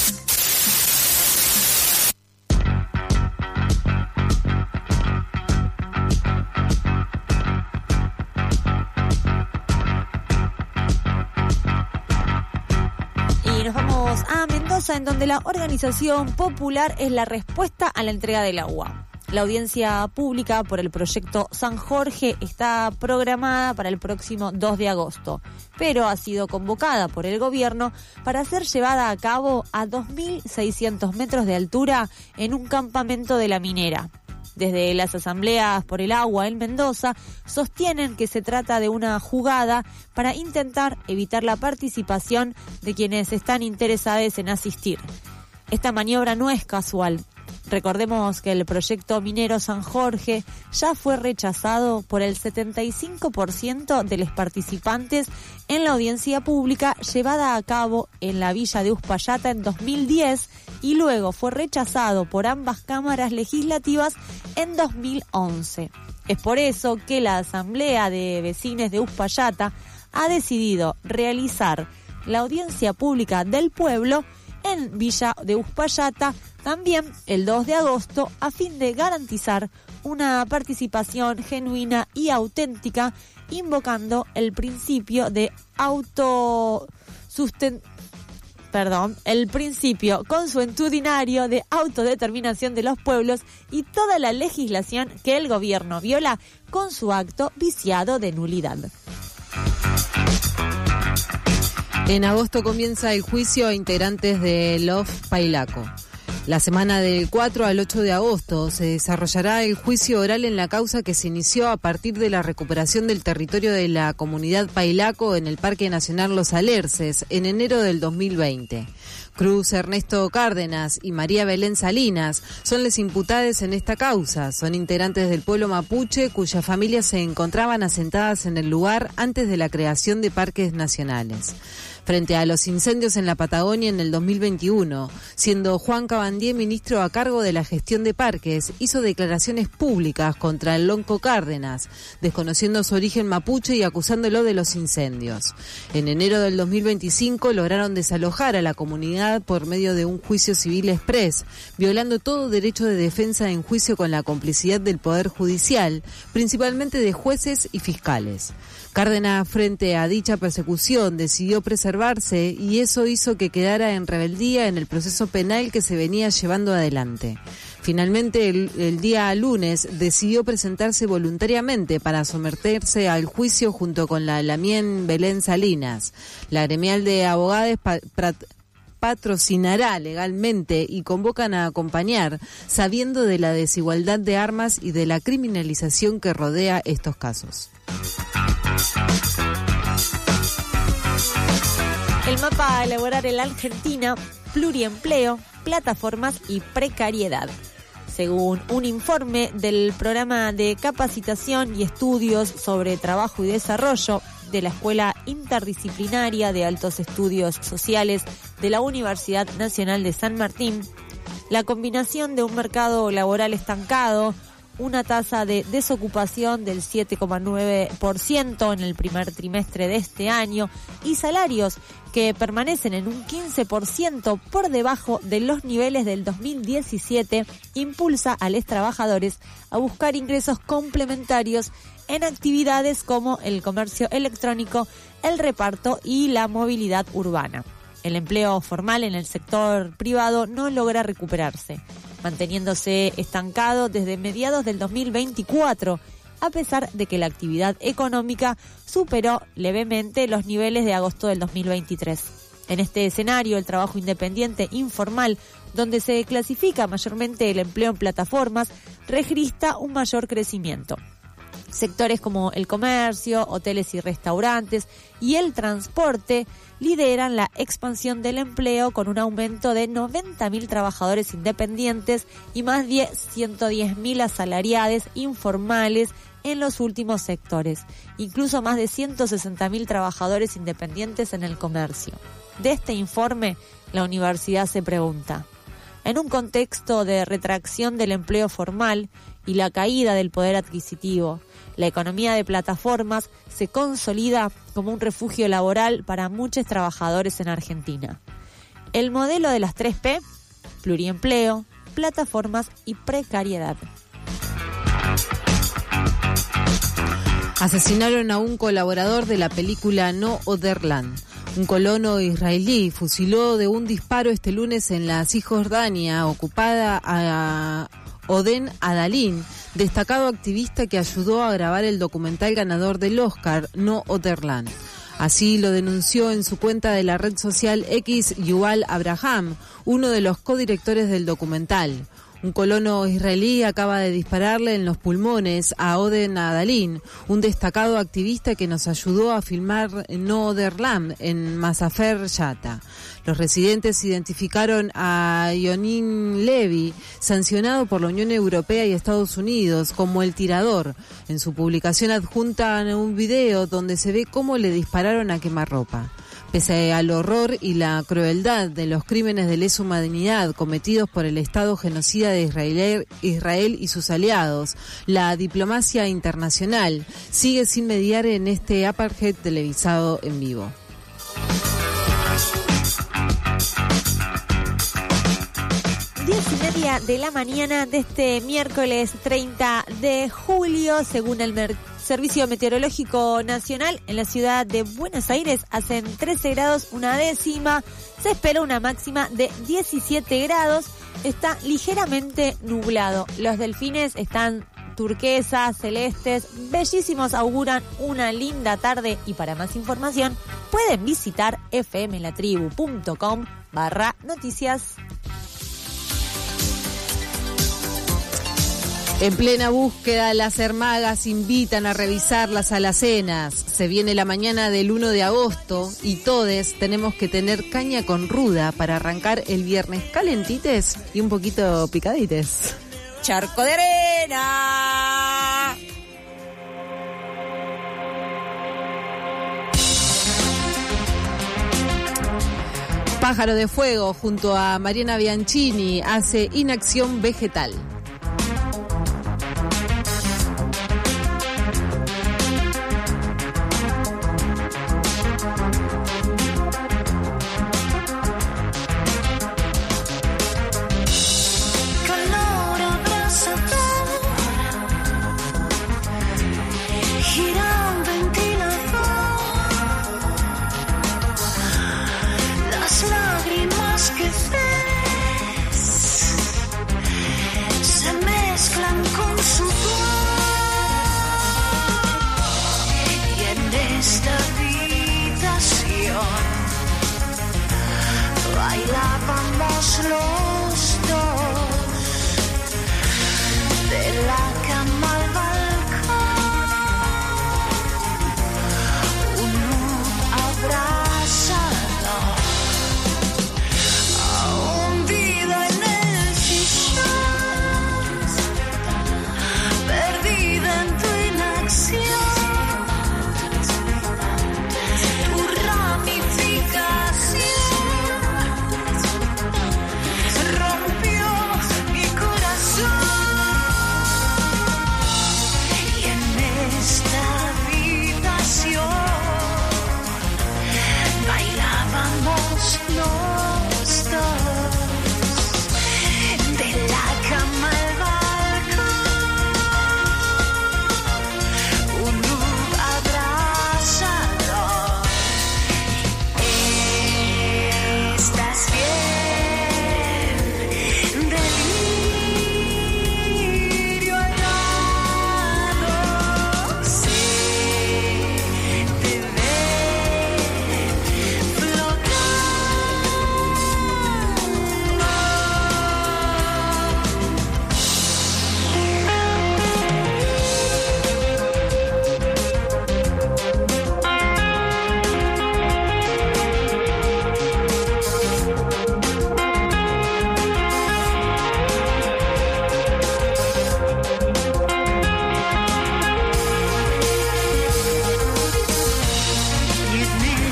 Y nos vamos a Mendoza, en donde la organización popular es la respuesta a la entrega del agua. La audiencia pública por el proyecto San Jorge está programada para el próximo 2 de agosto, pero ha sido convocada por el gobierno para ser llevada a cabo a 2.600 metros de altura en un campamento de La Minera. Desde las asambleas por el agua en Mendoza sostienen que se trata de una jugada para intentar evitar la participación de quienes están interesados en asistir. Esta maniobra no es casual. Recordemos que el proyecto minero San Jorge ya fue rechazado por el 75% de los participantes en la audiencia pública llevada a cabo en la villa de Uspallata en 2010 y luego fue rechazado por ambas cámaras legislativas en 2011. Es por eso que la Asamblea de Vecinos de Uspallata ha decidido realizar la audiencia pública del pueblo en Villa de Uspallata también el 2 de agosto a fin de garantizar una participación genuina y auténtica, invocando el principio de el principio consuetudinario de autodeterminación de los pueblos y toda la legislación que el gobierno viola con su acto viciado de nulidad. En agosto comienza el juicio a integrantes de LOF Pailaco. La semana del 4 al 8 de agosto se desarrollará el juicio oral en la causa que se inició a partir de la recuperación del territorio de la comunidad Pailaco en el Parque Nacional Los Alerces en enero del 2020. Cruz Ernesto Cárdenas y María Belén Salinas son los imputados en esta causa. Son integrantes del pueblo mapuche cuyas familias se encontraban asentadas en el lugar antes de la creación de parques nacionales. Frente a los incendios en la Patagonia en el 2021, siendo Juan Cabandier ministro a cargo de la gestión de parques, hizo declaraciones públicas contra el Lonco Cárdenas, desconociendo su origen mapuche y acusándolo de los incendios. En enero del 2025 lograron desalojar a la comunidad por medio de un juicio civil exprés, violando todo derecho de defensa en juicio con la complicidad del Poder Judicial, principalmente de jueces y fiscales. Cárdenas, frente a dicha persecución, decidió preservarse y eso hizo que quedara en rebeldía en el proceso penal que se venía llevando adelante. Finalmente, el día lunes decidió presentarse voluntariamente para someterse al juicio junto con la Lamien Belén Salinas. La gremial de abogados patrocinará legalmente y convocan a acompañar, sabiendo de la desigualdad de armas y de la criminalización que rodea estos casos. El mapa a elaborar en la Argentina: pluriempleo, plataformas y precariedad. Según un informe del programa de capacitación y estudios sobre trabajo y desarrollo de la Escuela Interdisciplinaria de Altos Estudios Sociales de la Universidad Nacional de San Martín, la combinación de un mercado laboral estancado, una tasa de desocupación del 7,9% en el primer trimestre de este año y salarios que permanecen en un 15% por debajo de los niveles del 2017, impulsa a los trabajadores a buscar ingresos complementarios en actividades como el comercio electrónico, el reparto y la movilidad urbana. El empleo formal en el sector privado no logra recuperarse, manteniéndose estancado desde mediados del 2024, a pesar de que la actividad económica superó levemente los niveles de agosto del 2023. En este escenario, el trabajo independiente informal, donde se clasifica mayormente el empleo en plataformas, registra un mayor crecimiento. Sectores como el comercio, hoteles y restaurantes y el transporte lideran la expansión del empleo con un aumento de 90.000 trabajadores independientes y más de 110.000 asalariados informales en los últimos sectores, incluso más de 160.000 trabajadores independientes en el comercio. De este informe, la universidad se pregunta: en un contexto de retracción del empleo formal y la caída del poder adquisitivo, la economía de plataformas se consolida como un refugio laboral para muchos trabajadores en Argentina. El modelo de las 3P, pluriempleo, plataformas y precariedad. Asesinaron a un colaborador de la película No Other Land. Un colono israelí fusiló de un disparo este lunes en la Cisjordania ocupada a Oden Adalin, destacado activista que ayudó a grabar el documental ganador del Oscar, No Other Land. Así lo denunció en su cuenta de la red social X Yuval Abraham, uno de los codirectores del documental. Un colono israelí acaba de dispararle en los pulmones a Oden Adalin, un destacado activista que nos ayudó a filmar No Other Land en Masafer Yatta. Los residentes identificaron a Yonin Levy, sancionado por la Unión Europea y Estados Unidos, como el tirador. En su publicación adjuntan un video donde se ve cómo le dispararon a quemarropa. Pese al horror y la crueldad de los crímenes de lesa humanidad cometidos por el Estado genocida de Israel y sus aliados, la diplomacia internacional sigue sin mediar en este apartheid televisado en vivo. De la mañana de este miércoles 30 de julio, según el Servicio Meteorológico Nacional, en la ciudad de Buenos Aires hacen 13 grados una décima, se espera una máxima de 17 grados, está ligeramente nublado. Los delfines están turquesas, celestes, bellísimos, auguran una linda tarde y para más información pueden visitar fmlatribu.com/noticias. En plena búsqueda, las Hermagas invitan a revisar las alacenas. Se viene la mañana del 1 de agosto y todes tenemos que tener caña con ruda para arrancar el viernes calentites y un poquito picadites. ¡Charco de arena! Pájaro de Fuego junto a Mariana Bianchini hace Inacción Vegetal.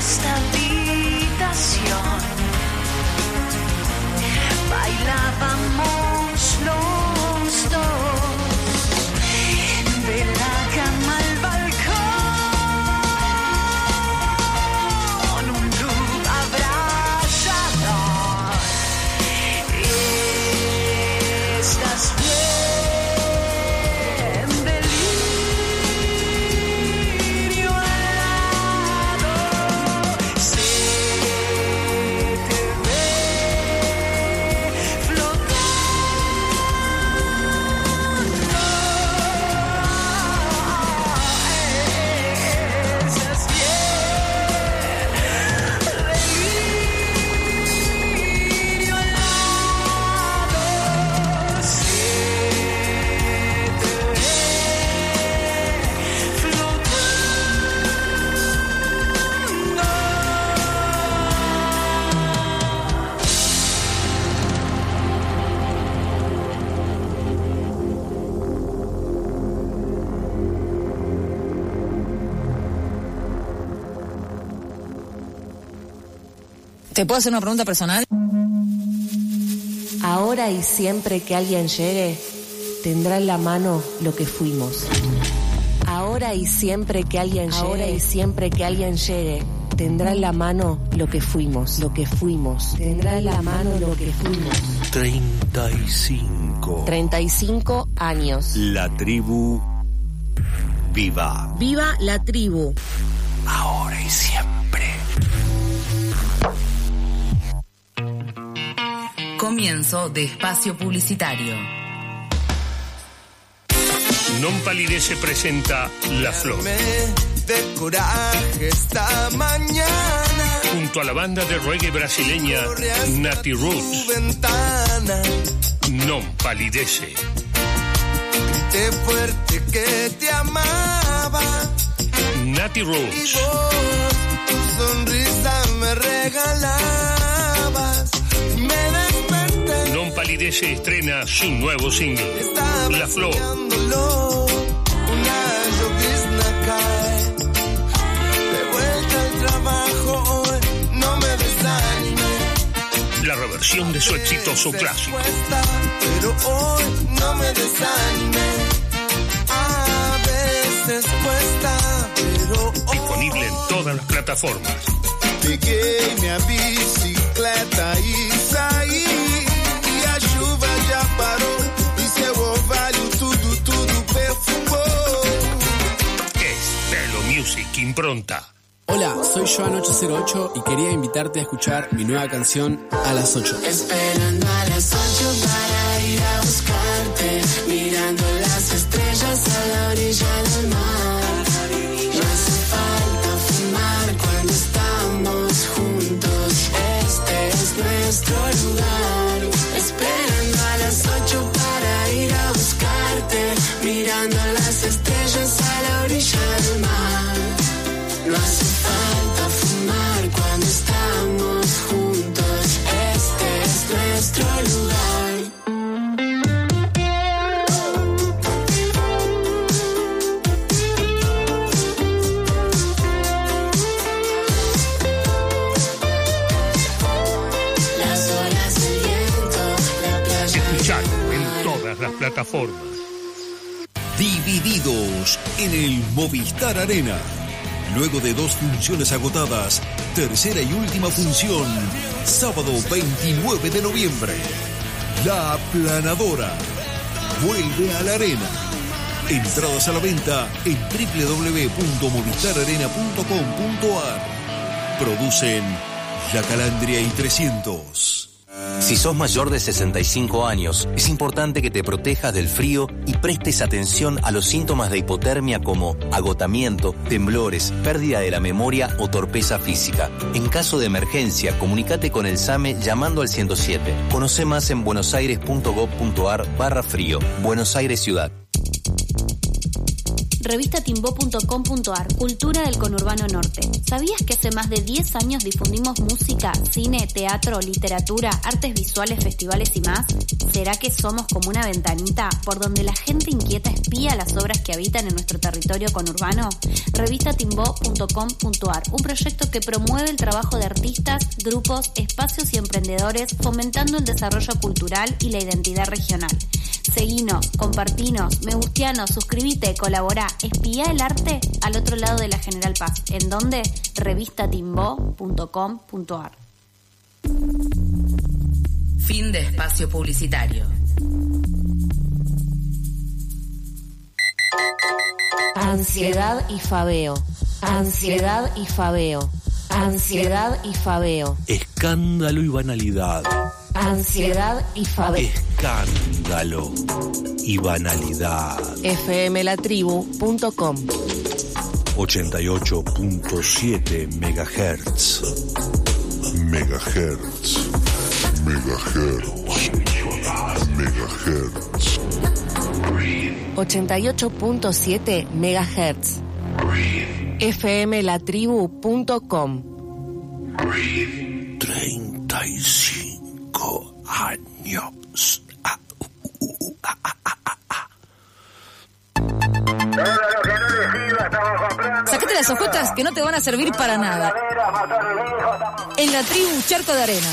esta habitación. Bailábamos los dos de la cama al balcón, un look abrasador. Estás bien, delirio al lado, se te ve ¿Te puedo hacer una pregunta personal? Ahora y siempre que alguien llegue, tendrá en la mano lo que fuimos. Ahora y siempre que alguien llegue, ahora y siempre que alguien llegue, tendrá en la mano lo que fuimos, lo que fuimos. Tendrá en la mano lo que fuimos. 35. 35 años. La tribu viva. Viva la tribu. Ahora y siempre. Comienzo de espacio publicitario. Non Palidece presenta La Flor. De coraje esta mañana. Junto a la banda de reggae brasileña Nati Roots. Non Palidece. Grité fuerte que te amaba. Nati Roots. Tu sonrisa me regalabas. Me desperté. Non Palidece estrena su nuevo single, La Flor. Una llovizna cae. De vuelta al trabajo hoy, no me desanimé. La reversión de su exitoso clásico. Pero hoy no me desanimé. A veces cuesta, pero hoy. Disponible en todas las plataformas. Peguei minha bicicleta e saí. E a chuva já parou. E seu orvalho tudo perfumou. Estelo Music Impronta. Hola, soy Joan808 y quería invitarte a escuchar mi nueva canción A las 8. Esperando a las 8 para ir a buscarte. Mirando las estrellas a la orilla del mar. No hace falta fumar cuando estamos juntos. Este es nuestro lugar. Esperando a las 8 para ir a buscarte. Mirando las estrellas a la orilla del mar. No hace falta fumar cuando estamos juntos. Este es nuestro lugar. Las olas del viento, la playa. Escuchalo en todas las plataformas. Divididos en el Movistar Arena. Luego de 2 funciones agotadas, tercera y última función, sábado 29 de noviembre. La Aplanadora vuelve a la arena. Entradas a la venta en www.movistararena.com.ar. Producen La Calandria y 300. Si sos mayor de 65 años, es importante que te protejas del frío y prestes atención a los síntomas de hipotermia como agotamiento, temblores, pérdida de la memoria o torpeza física. En caso de emergencia, comunícate con el SAME llamando al 107. Conoce más en buenosaires.gov.ar/frío. Buenos Aires Ciudad. Revistatimbo.com.ar, Cultura del Conurbano Norte. ¿Sabías que hace más de 10 años difundimos música, cine, teatro, literatura, artes visuales, festivales y más? ¿Será que somos como una ventanita por donde la gente inquieta espía las obras que habitan en nuestro territorio conurbano? Revistatimbo.com.ar, un proyecto que promueve el trabajo de artistas, grupos, espacios y emprendedores, fomentando el desarrollo cultural y la identidad regional. Seguinos, compartinos, me gustianos, suscribite, colaborá, espía el arte al otro lado de la General Paz. ¿En dónde? Revistatimbo.com.ar. Fin de espacio publicitario. Ansiedad y fabeo. Ansiedad y fabeo. Ansiedad y fabeo. Escándalo y banalidad. Ansiedad y fabeo. Escándalo y banalidad. fmlatribu.com 88.7 megahertz. Megahertz. Megahertz. Megahertz. 88.7 megahertz. fmlatribu.com 35 años. Sacate las hojotas que no te van a servir para nada. En la tribu Charco de Arena.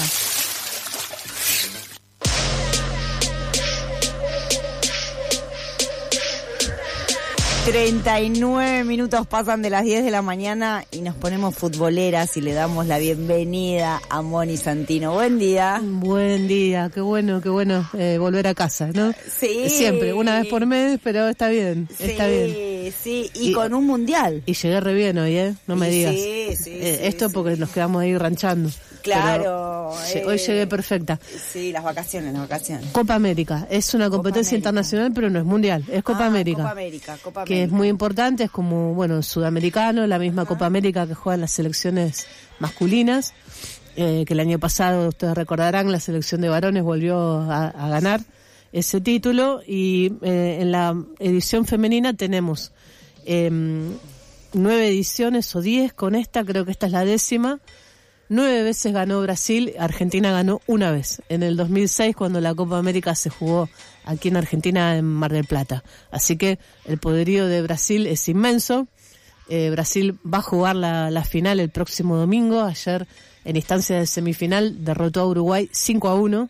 ...39 pasan de las 10 de la mañana y nos ponemos futboleras y le damos la bienvenida a Moni Santino. Buen día. Buen día, qué bueno volver a casa, ¿no? Sí. Siempre, una vez por mes, pero está bien, está bien. Sí, y con un mundial. Y llegué re bien hoy, no me digas. Sí, esto porque nos quedamos ahí ranchando. Claro. Hoy llegué perfecta. Sí, las vacaciones. Copa América, es una competencia internacional, pero no es mundial, es Copa América. Copa América. Que es muy importante, es como, sudamericano, la misma Copa América que juegan las selecciones masculinas, que el año pasado, ustedes recordarán, la selección de varones volvió a ganar ese título, y en la edición femenina tenemos 9 ediciones o 10, con esta, creo que esta es la 10ª. 9 veces ganó Brasil, Argentina ganó una vez, en el 2006 cuando la Copa América se jugó aquí en Argentina, en Mar del Plata. Así que el poderío de Brasil es inmenso. Brasil va a jugar la final el próximo domingo. Ayer, en instancia de semifinal, derrotó a Uruguay 5-1.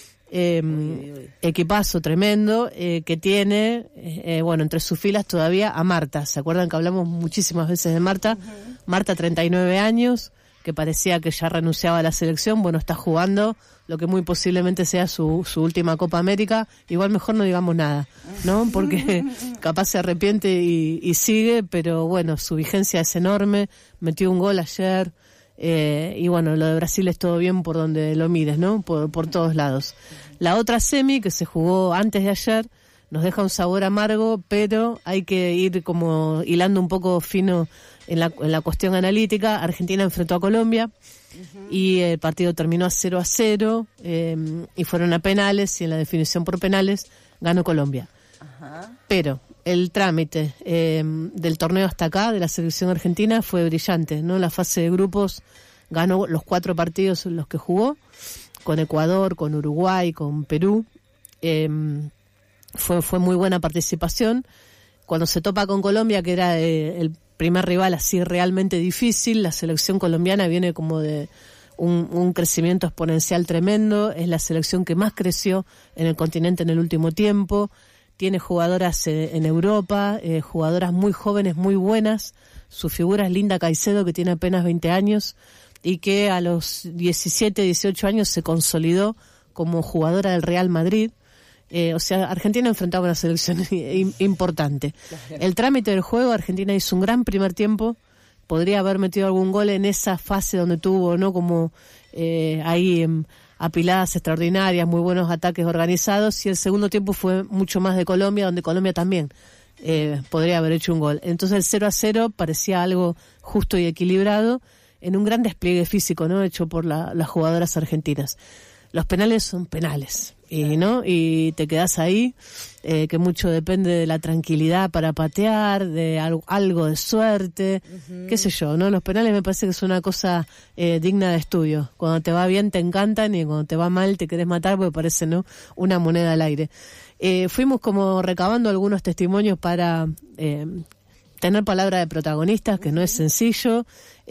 Equipazo tremendo que tiene, entre sus filas todavía a Marta. ¿Se acuerdan que hablamos muchísimas veces de Marta? Marta, 39 años, que parecía que ya renunciaba a la selección. Bueno, está jugando lo que muy posiblemente sea su última Copa América. Igual mejor no digamos nada, ¿no? Porque capaz se arrepiente y sigue, pero bueno, su vigencia es enorme. Metió un gol ayer. Y bueno, lo de Brasil es todo bien por donde lo mires, ¿no? Por todos lados. La otra semi, que se jugó antes de ayer, nos deja un sabor amargo, pero hay que ir como hilando un poco fino en la cuestión analítica. Argentina enfrentó a Colombia y el partido terminó a 0-0 y fueron a penales, y en la definición por penales ganó Colombia. Pero el trámite del torneo hasta acá, de la selección argentina, fue brillante, ¿no? La fase de grupos ganó los 4 partidos en los que jugó, con Ecuador, con Uruguay, con Perú. Fue muy buena participación. Cuando se topa con Colombia, que era el primer rival así realmente difícil, la selección colombiana viene como de un crecimiento exponencial tremendo. Es la selección que más creció en el continente en el último tiempo. Tiene jugadoras en Europa, jugadoras muy jóvenes, muy buenas. Su figura es Linda Caicedo, que tiene apenas 20 años y que a los 17, 18 años se consolidó como jugadora del Real Madrid. Argentina enfrentaba una selección importante. El trámite del juego, Argentina hizo un gran primer tiempo. Podría haber metido algún gol en esa fase donde tuvo, ¿no? Como ahí apiladas extraordinarias, muy buenos ataques organizados, y el segundo tiempo fue mucho más de Colombia, donde Colombia también podría haber hecho un gol. Entonces el 0-0 parecía algo justo y equilibrado, en un gran despliegue físico, ¿no? Hecho por las jugadoras argentinas. los penales son penales. Y te quedás ahí, que mucho depende de la tranquilidad para patear, de algo de suerte, qué sé yo, ¿no? Los penales me parece que es una cosa digna de estudio. Cuando te va bien te encantan y cuando te va mal te querés matar porque parece, ¿no?, una moneda al aire. Fuimos como recabando algunos testimonios para tener palabra de protagonistas, que no es sencillo.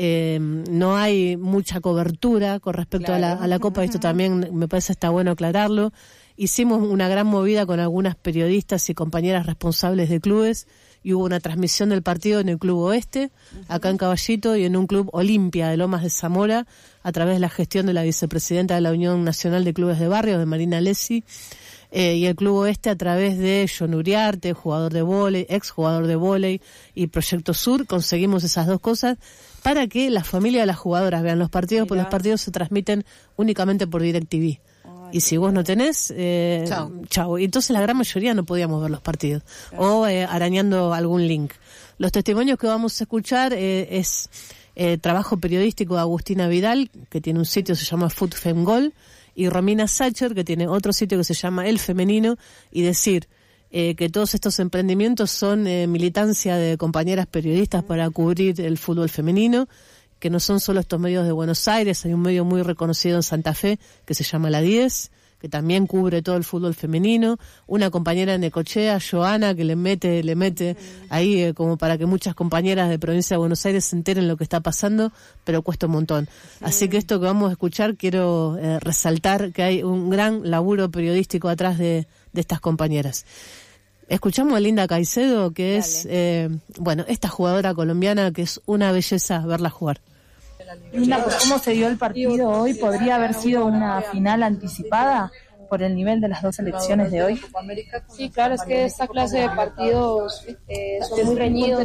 No hay mucha cobertura con respecto a la Copa, esto también me parece está bueno aclararlo. Hicimos una gran movida con algunas periodistas y compañeras responsables de clubes y hubo una transmisión del partido en el Club Oeste, acá en Caballito, y en un Club Olimpia de Lomas de Zamora, a través de la gestión de la vicepresidenta de la Unión Nacional de Clubes de Barrio, de Marina Lesi, y el Club Oeste a través de John Uriarte, jugador de vóley, ex jugador de vóley, y Proyecto Sur. Conseguimos esas dos cosas para que la familia de las jugadoras vean los partidos, porque los partidos se transmiten únicamente por DirecTV. Y si vos no tenés, chau. Y entonces la gran mayoría no podíamos ver los partidos. O arañando algún link. Los testimonios que vamos a escuchar es trabajo periodístico de Agustina Vidal, que tiene un sitio que se llama Foot Fem Gol, y Romina Sacher, que tiene otro sitio que se llama El Femenino, y decir que todos estos emprendimientos son militancia de compañeras periodistas para cubrir el fútbol femenino, que no son solo estos medios de Buenos Aires, hay un medio muy reconocido en Santa Fe que se llama La 10, que también cubre todo el fútbol femenino, una compañera de Necochea, Joana, que le mete ahí como para que muchas compañeras de provincia de Buenos Aires se enteren lo que está pasando, pero cuesta un montón. Así que esto que vamos a escuchar, quiero resaltar que hay un gran laburo periodístico atrás de estas compañeras. Escuchamos a Linda Caicedo, que es, esta jugadora colombiana que es una belleza verla jugar. Linda, ¿por cómo se dio el partido hoy? ¿Podría haber sido una final anticipada por el nivel de las dos selecciones de hoy? Sí, claro, es que esta clase de partidos son muy reñidos,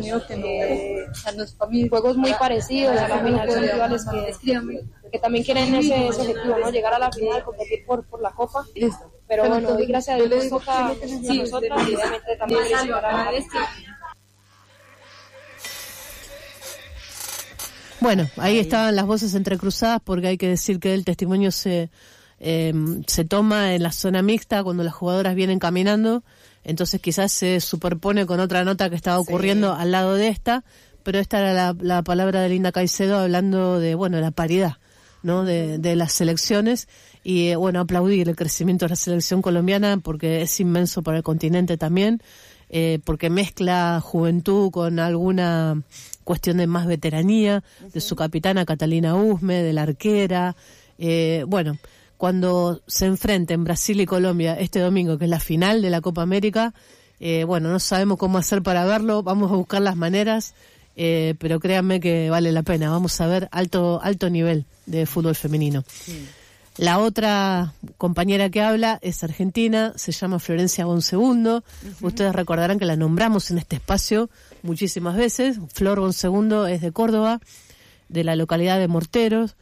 juegos muy parecidos, también hay rivales que también quieren ese objetivo, ¿no? Llegar a la final, competir por la Copa. Pero bueno, hoy gracias a Dios toca a nosotras y obviamente también para Bueno, ahí estaban las voces entrecruzadas, porque hay que decir que el testimonio se toma en la zona mixta cuando las jugadoras vienen caminando, entonces quizás se superpone con otra nota que estaba ocurriendo al lado de esta, pero esta era la palabra de Linda Caicedo hablando de, la paridad, ¿no? De las selecciones y, aplaudir el crecimiento de la selección colombiana porque es inmenso para el continente también, porque mezcla juventud con alguna cuestión de más veteranía, de su capitana Catalina Usme, de la arquera. Cuando se enfrenten Brasil y Colombia este domingo, que es la final de la Copa América, no sabemos cómo hacer para verlo, vamos a buscar las maneras, pero créanme que vale la pena, vamos a ver alto nivel de fútbol femenino. Sí. La otra compañera que habla es argentina, se llama Florencia Bonsegundo. Ustedes recordarán que la nombramos en este espacio muchísimas veces. Flor Bonsegundo es de Córdoba, de la localidad de Morteros.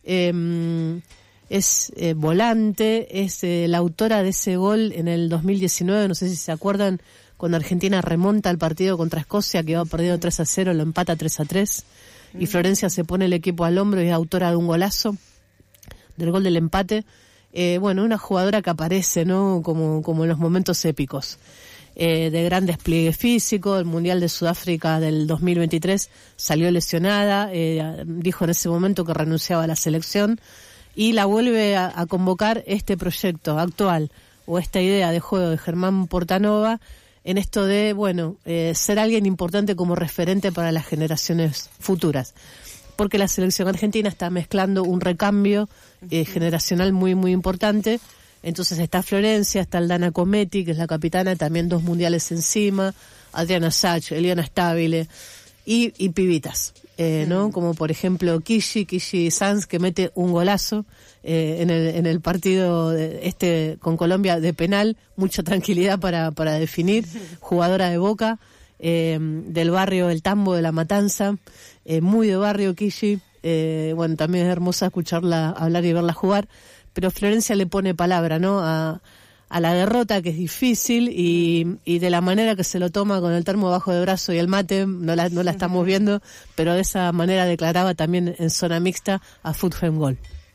Es volante, es la autora de ese gol en el 2019, no sé si se acuerdan, cuando Argentina remonta el partido contra Escocia, que iba perdido 3-0, lo empata 3-3, y Florencia se pone el equipo al hombro y es autora de un golazo, del gol del empate. Una jugadora que aparece, ¿no? Como en los momentos épicos. De gran despliegue físico, el Mundial de Sudáfrica del 2023 salió lesionada, dijo en ese momento que renunciaba a la selección, y la vuelve a convocar este proyecto actual, o esta idea de juego de Germán Portanova, en esto de, ser alguien importante como referente para las generaciones futuras. Porque la selección argentina está mezclando un recambio generacional muy, muy importante. Entonces está Florencia, está Aldana Cometti, que es la capitana, también 2 mundiales encima, Adriana Sach, Eliana Stabile, y pibitas, ¿no? Como por ejemplo Kishi Sanz, que mete un golazo en el partido con Colombia de penal, mucha tranquilidad para definir, jugadora de Boca, del barrio El Tambo de La Matanza, muy de barrio Kishi, también es hermosa escucharla hablar y verla jugar, pero Florencia le pone palabra, ¿no? A la derrota, que es difícil, y de la manera que se lo toma con el termo bajo de brazo y el mate, no la estamos viendo, pero de esa manera declaraba también en zona mixta a Foot Fem Gol.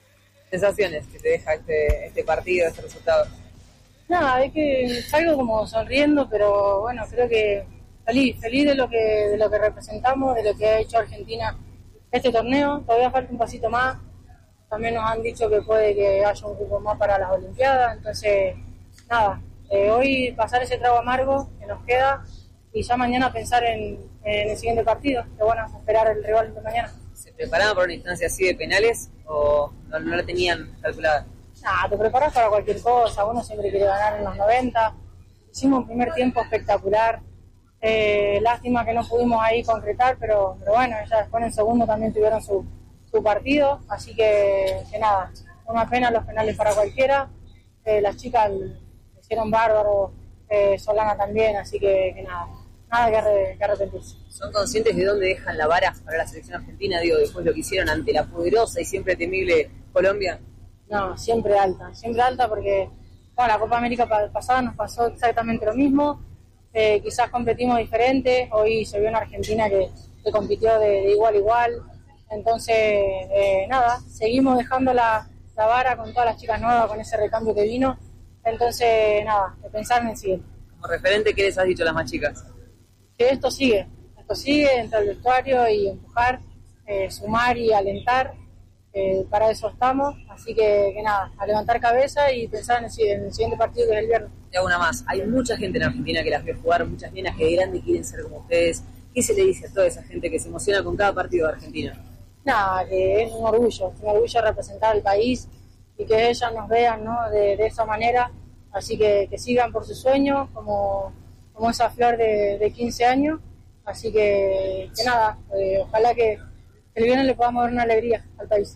sensaciones que te deja este partido, este resultado? Nada, es que salgo como sonriendo, pero bueno, creo que feliz de lo que representamos, de lo que ha hecho Argentina este torneo. Todavía falta un pasito más. También nos han dicho que puede que haya un cupo más para las Olimpiadas. Entonces, nada, hoy pasar ese trago amargo que nos queda y ya mañana pensar en el siguiente partido. Que bueno, esperar el rival de mañana. ¿Se preparaban para una instancia así de penales o no la tenían calculada? Nah, te preparas para cualquier cosa. Uno siempre quiere ganar en los 90. Hicimos un primer tiempo espectacular. Lástima que no pudimos ahí concretar, pero bueno, ya después en el segundo también tuvieron su partido, así que nada, una pena los penales para cualquiera. Las chicas lo hicieron bárbaro, Solana también, así que nada que arrepentirse. ¿Son conscientes de dónde dejan la vara para la selección argentina, después lo que hicieron ante la poderosa y siempre temible Colombia? No, siempre alta porque la Copa América pasada nos pasó exactamente lo mismo. Quizás competimos diferente, hoy se vio una Argentina que compitió de igual a igual, entonces nada, seguimos dejando la vara con todas las chicas nuevas, con ese recambio que vino, entonces nada, de pensar en el siguiente. Como referente, ¿qué les has dicho a las más chicas? Que esto sigue, entre el vestuario y empujar, sumar y alentar, para eso estamos, así que nada, a levantar cabeza y pensar en el siguiente partido que es el viernes. Y una más, hay mucha gente en Argentina que las ve jugar, muchas nenas que de grande quieren ser como ustedes. ¿Qué se le dice a toda esa gente que se emociona con cada partido de Argentina? Nada, que es un orgullo representar al país y que ellas nos vean, ¿no? de esa manera, así que sigan por su sueño como esa flor de 15 años, así que nada, ojalá que el viernes le podamos dar una alegría al país.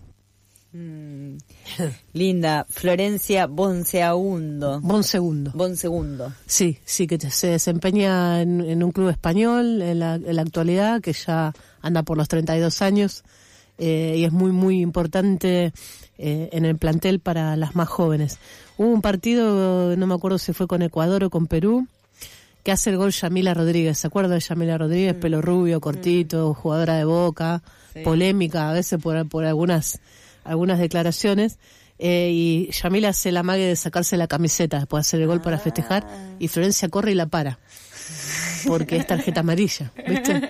Linda, Florencia Bonsegundo. Sí, que se desempeña en un club español en la actualidad, que ya anda por los 32 años, y es muy, muy importante en el plantel para las más jóvenes. Hubo un partido, no me acuerdo si fue con Ecuador o con Perú, que hace el gol Yamila Rodríguez. ¿Se acuerdan de Yamila Rodríguez? Pelo rubio, cortito, jugadora de Boca, polémica a veces por algunas declaraciones, y Yamila hace la magia de sacarse la camiseta después de hacer el gol para festejar, y Florencia corre y la para porque es tarjeta amarilla, ¿viste?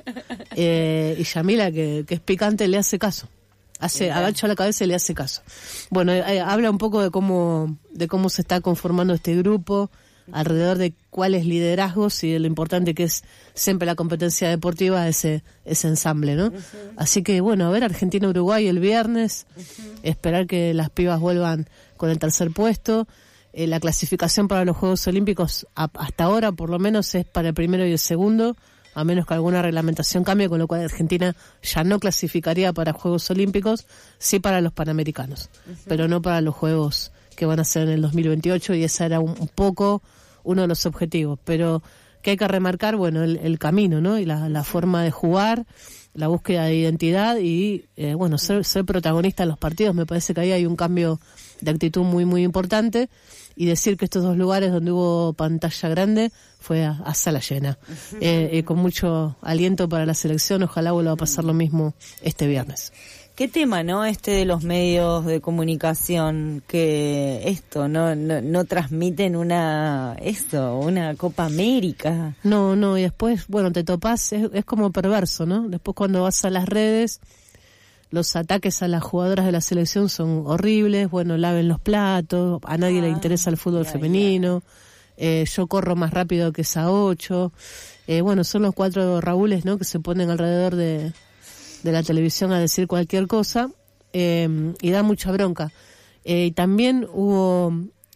Y Yamila, que es picante, le hace caso, agacha la cabeza y le hace caso. Bueno, habla un poco de cómo se está conformando este grupo, alrededor de cuáles liderazgos y de lo importante que es siempre la competencia deportiva, ese ensamble, ¿no? Así que bueno, a ver Argentina-Uruguay el viernes, esperar que las pibas vuelvan con el tercer puesto. La clasificación para los Juegos Olímpicos hasta ahora por lo menos es para el primero y el segundo, a menos que alguna reglamentación cambie, con lo cual Argentina ya no clasificaría para Juegos Olímpicos, sí para los Panamericanos, pero no para los Juegos que van a ser en el 2028, y esa era un poco uno de los objetivos, pero que hay que remarcar, bueno, el camino, ¿no? Y la forma de jugar, la búsqueda de identidad y, bueno, ser protagonista en los partidos. Me parece que ahí hay un cambio de actitud muy, muy importante, y decir que estos dos lugares donde hubo pantalla grande fue a sala llena, con mucho aliento para la selección. Ojalá vuelva a pasar lo mismo este viernes. ¿Qué tema, no? De los medios de comunicación, que no transmiten una Copa América. No, y después, bueno, te topás, es como perverso, ¿no? Después cuando vas a las redes, los ataques a las jugadoras de la selección son horribles. Bueno, laven los platos, a nadie le interesa el fútbol femenino, yo corro más rápido que esa 8. Bueno, son los 4 Raúles, ¿no? Que se ponen alrededor de la televisión a decir cualquier cosa, y da mucha bronca. También hubo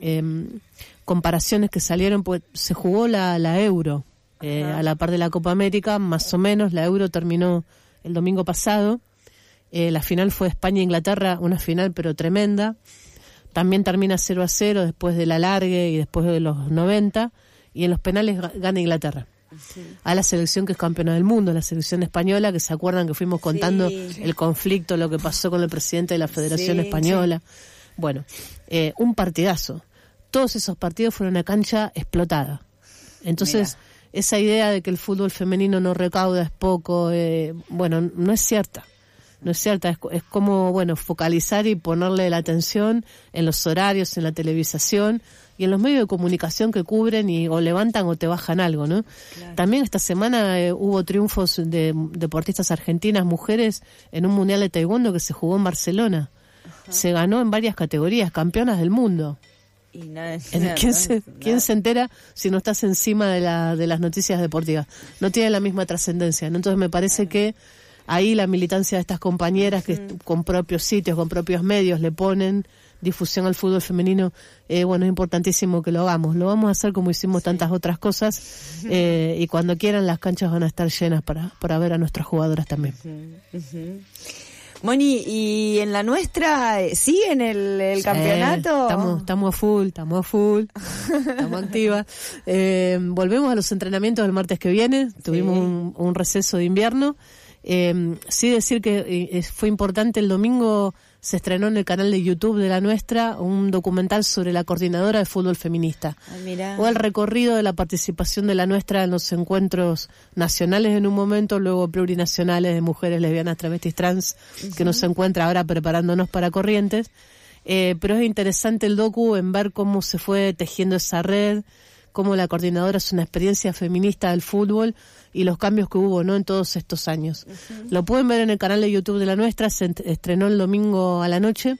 comparaciones que salieron, pues se jugó la Euro a la par de la Copa América, más o menos. La Euro terminó el domingo pasado, la final fue España-Inglaterra, una final pero tremenda. También termina 0-0 después del alargue y después de los 90, y en los penales gana Inglaterra. A la selección que es campeona del mundo, la selección española, que se acuerdan que fuimos contando el conflicto, lo que pasó con el presidente de la Federación Española. Bueno, un partidazo. Todos esos partidos fueron una cancha explotada. Entonces, esa idea de que el fútbol femenino no recauda es poco, bueno, no es cierta. no es cierta, es como, bueno, focalizar y ponerle la atención en los horarios, en la televisación y en los medios de comunicación que cubren y o levantan o te bajan algo, ¿no? Claro. También esta semana hubo triunfos de deportistas argentinas, mujeres, en un mundial de taekwondo que se jugó en Barcelona. Ajá. Se ganó en varias categorías, campeonas del mundo. Y nada, ¿Quién se entera si no estás encima de las noticias deportivas? No tiene la misma trascendencia, ¿no? Entonces me parece que ahí la militancia de estas compañeras que con propios sitios, con propios medios le ponen difusión al fútbol femenino, bueno, es importantísimo que lo hagamos. Lo vamos a hacer como hicimos tantas otras cosas, y cuando quieran las canchas van a estar llenas para ver a nuestras jugadoras también. Moni, ¿y en la nuestra siguen el campeonato? Estamos a full, estamos activas. Volvemos a los entrenamientos del martes que viene, tuvimos un receso de invierno. Sí decir que fue importante, el domingo se estrenó en el canal de YouTube de la nuestra un documental sobre la coordinadora de fútbol feminista. O el recorrido de la participación de la nuestra en los encuentros nacionales en un momento, luego plurinacionales de mujeres lesbianas, travestis, trans, que nos encuentra ahora preparándonos para Corrientes. Pero es interesante el docu en ver cómo se fue tejiendo esa red, cómo la coordinadora es una experiencia feminista del fútbol y los cambios que hubo, ¿no?, en todos estos años. Lo pueden ver en el canal de YouTube de la nuestra, se estrenó el domingo a la noche.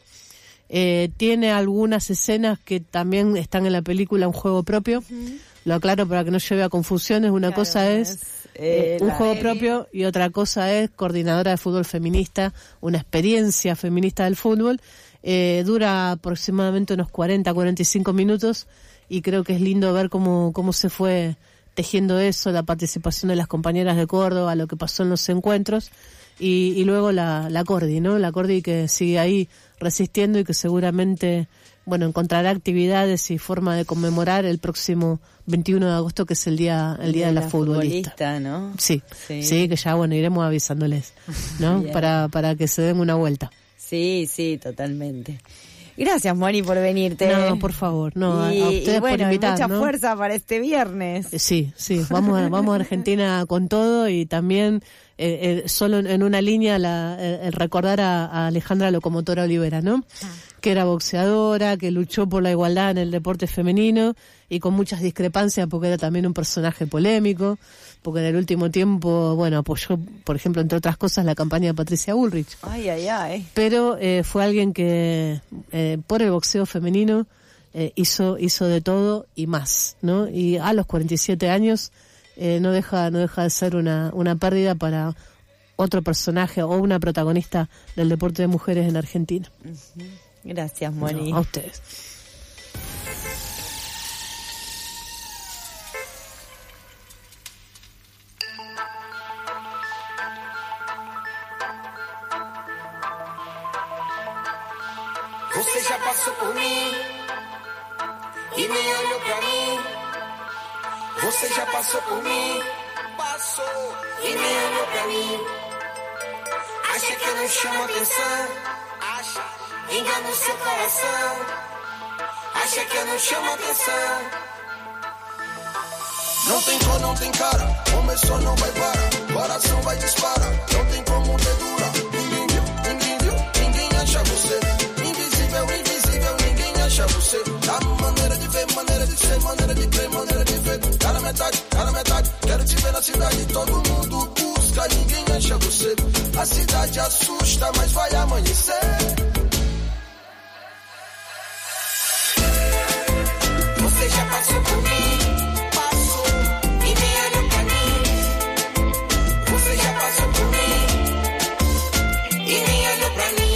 Tiene algunas escenas que también están en la película Un juego propio. Lo aclaro para que no lleve a confusiones. Una cosa es un juego propio y otra cosa es coordinadora de fútbol feminista, una experiencia feminista del fútbol. Dura aproximadamente unos 40-45 minutos y creo que es lindo ver cómo se fue tejiendo eso, la participación de las compañeras de Córdoba, lo que pasó en los encuentros y luego la Cordi, ¿no? La Cordi que sigue ahí resistiendo y que seguramente, bueno, encontrará actividades y forma de conmemorar el próximo 21 de agosto, que es el día de la futbolista, ¿no? Sí, que ya, bueno, iremos avisándoles, ¿no? para que se den una vuelta. Sí, totalmente. Gracias, Moni, por venirte. No, por favor, no, a ustedes bueno, por invitar, mucha ¿no? fuerza para este viernes. Sí, vamos a Argentina con todo y también solo en una línea el recordar a Alejandra Locomotora Olivera, ¿no? Que era boxeadora, que luchó por la igualdad en el deporte femenino y con muchas discrepancias porque era también un personaje polémico, porque en el último tiempo, bueno, apoyó, por ejemplo, entre otras cosas, la campaña de Patricia Bullrich. Ay. Pero fue alguien que por el boxeo femenino hizo de todo y más, ¿no? Y a los 47 años no deja de ser una pérdida para otro personaje o una protagonista del deporte de mujeres en Argentina. Gracias, Moni. No, a ustedes. Você já passou por mim e nem olhou pra mim. Você já passou por mim, passou e nem olhou pra mim. Acha que eu não chamo atenção? Acha, engana o seu coração. Acha que eu não chamo atenção? Não tem cor, não tem cara, começou, não vai parar. Coração vai disparar, não tem como dedura. Ninguém viu, ninguém acha você. Invisível, ninguém acha você. Dá maneira de ver, maneira de ser, maneira de crer, maneira de ver. Tá na metade, quero te ver na cidade. Todo mundo busca, ninguém acha você. A cidade assusta, mas vai amanhecer. Você já passou por mim, passou e nem olhou pra mim. Você já passou por mim e nem olhou pra mim.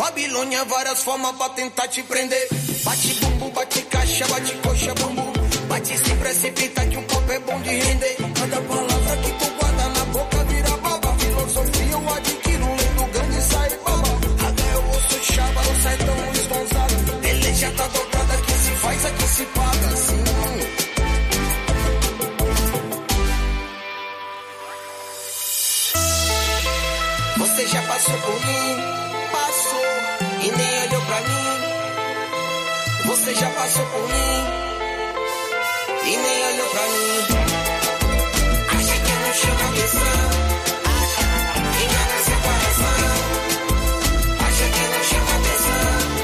Babilônia, várias formas pra tentar te prender. Bate bumbum, bate caixa, bate coxa, bumbum. Bate se precipita que o copo é bom de render. Cada palavra que tu guarda na boca vira baba. Filosofia eu adquiro, lendo grande e sai baba. Até eu ouço chava, não sai tão esponzado. Ele já tá dobrada, aqui se faz, aqui se paga, assim. Você já passou por mim, passou, e nem olhou pra mim. Você já passou por mim, e nem olhou pra mim. Acha que eu não chamo atenção, engana seu coração. Acha que eu não chamo atenção.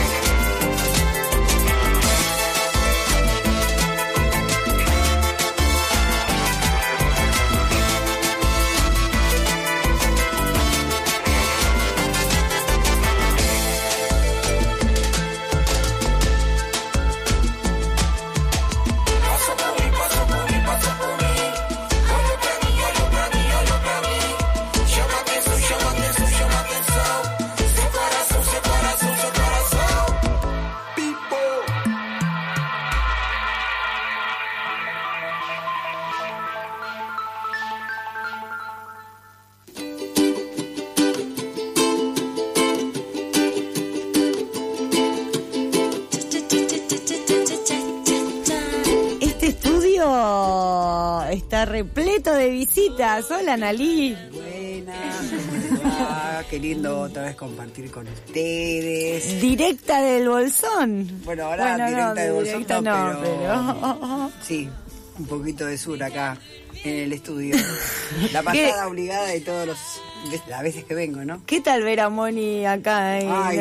Está repleto de visitas. Hola, Nalí. Buenas. Qué lindo otra vez compartir con ustedes. Directa del Bolsón. Bueno, ahora directa del Bolsón no, pero... Sí, un poquito de sur acá en el estudio. La pasada obligada de todos las veces que vengo, ¿no? ¿Qué tal ver a Moni acá?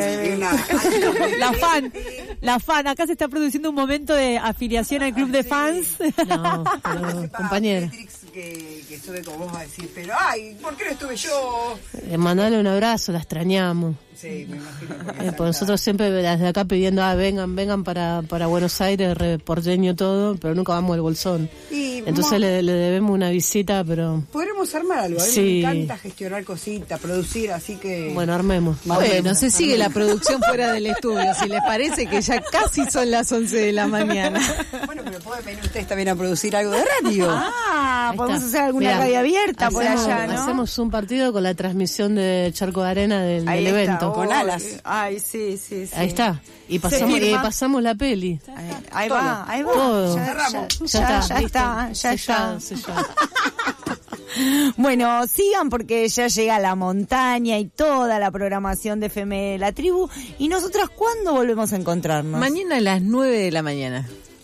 La fan, acá se está produciendo un momento de afiliación al club de fans. No, pero, compañera. Que estuve con vos a decir, pero ay, ¿por qué no estuve yo? Mandale un abrazo, la extrañamos. Sí, me imagino. Pues nosotros siempre desde acá pidiendo, vengan para Buenos Aires, porteño todo, pero nunca vamos al Bolsón. Entonces le debemos una visita, pero... Podremos armar algo, a mí me encanta gestionar cositas, producir, así que... Bueno, armemos. Bueno, se sigue la producción fuera del estudio, si les parece que ya casi son las 11 de la mañana. Bueno, pero pueden venir ustedes también a producir algo de radio. Podemos hacer alguna radio abierta por allá, ¿no? Hacemos un partido con la transmisión de Charco de Arena del evento. Con alas. Ay, sí. Ahí está. Y pasamos la peli. Ahí va. Todo. Ya está. Bueno, sigan porque ya llega La Montaña y toda la programación de FM La Tribu. ¿Y nosotras cuándo volvemos a encontrarnos? Mañana a las 9 de la mañana.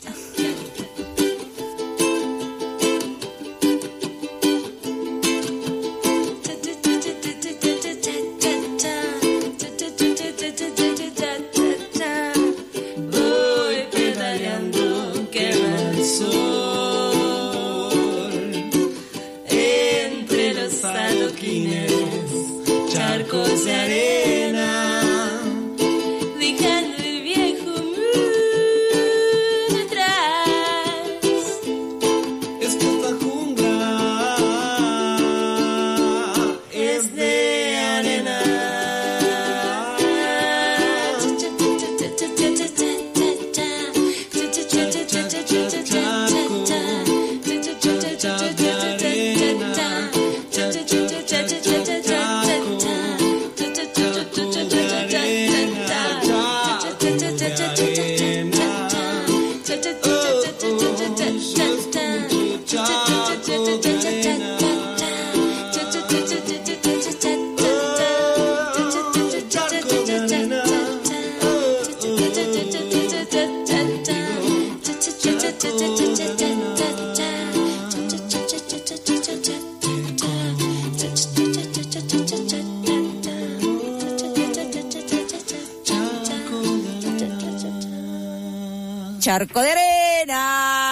Charcos de arena, dejando el viejo mundo atrás. Esta jungla es de arena. Charco de arena.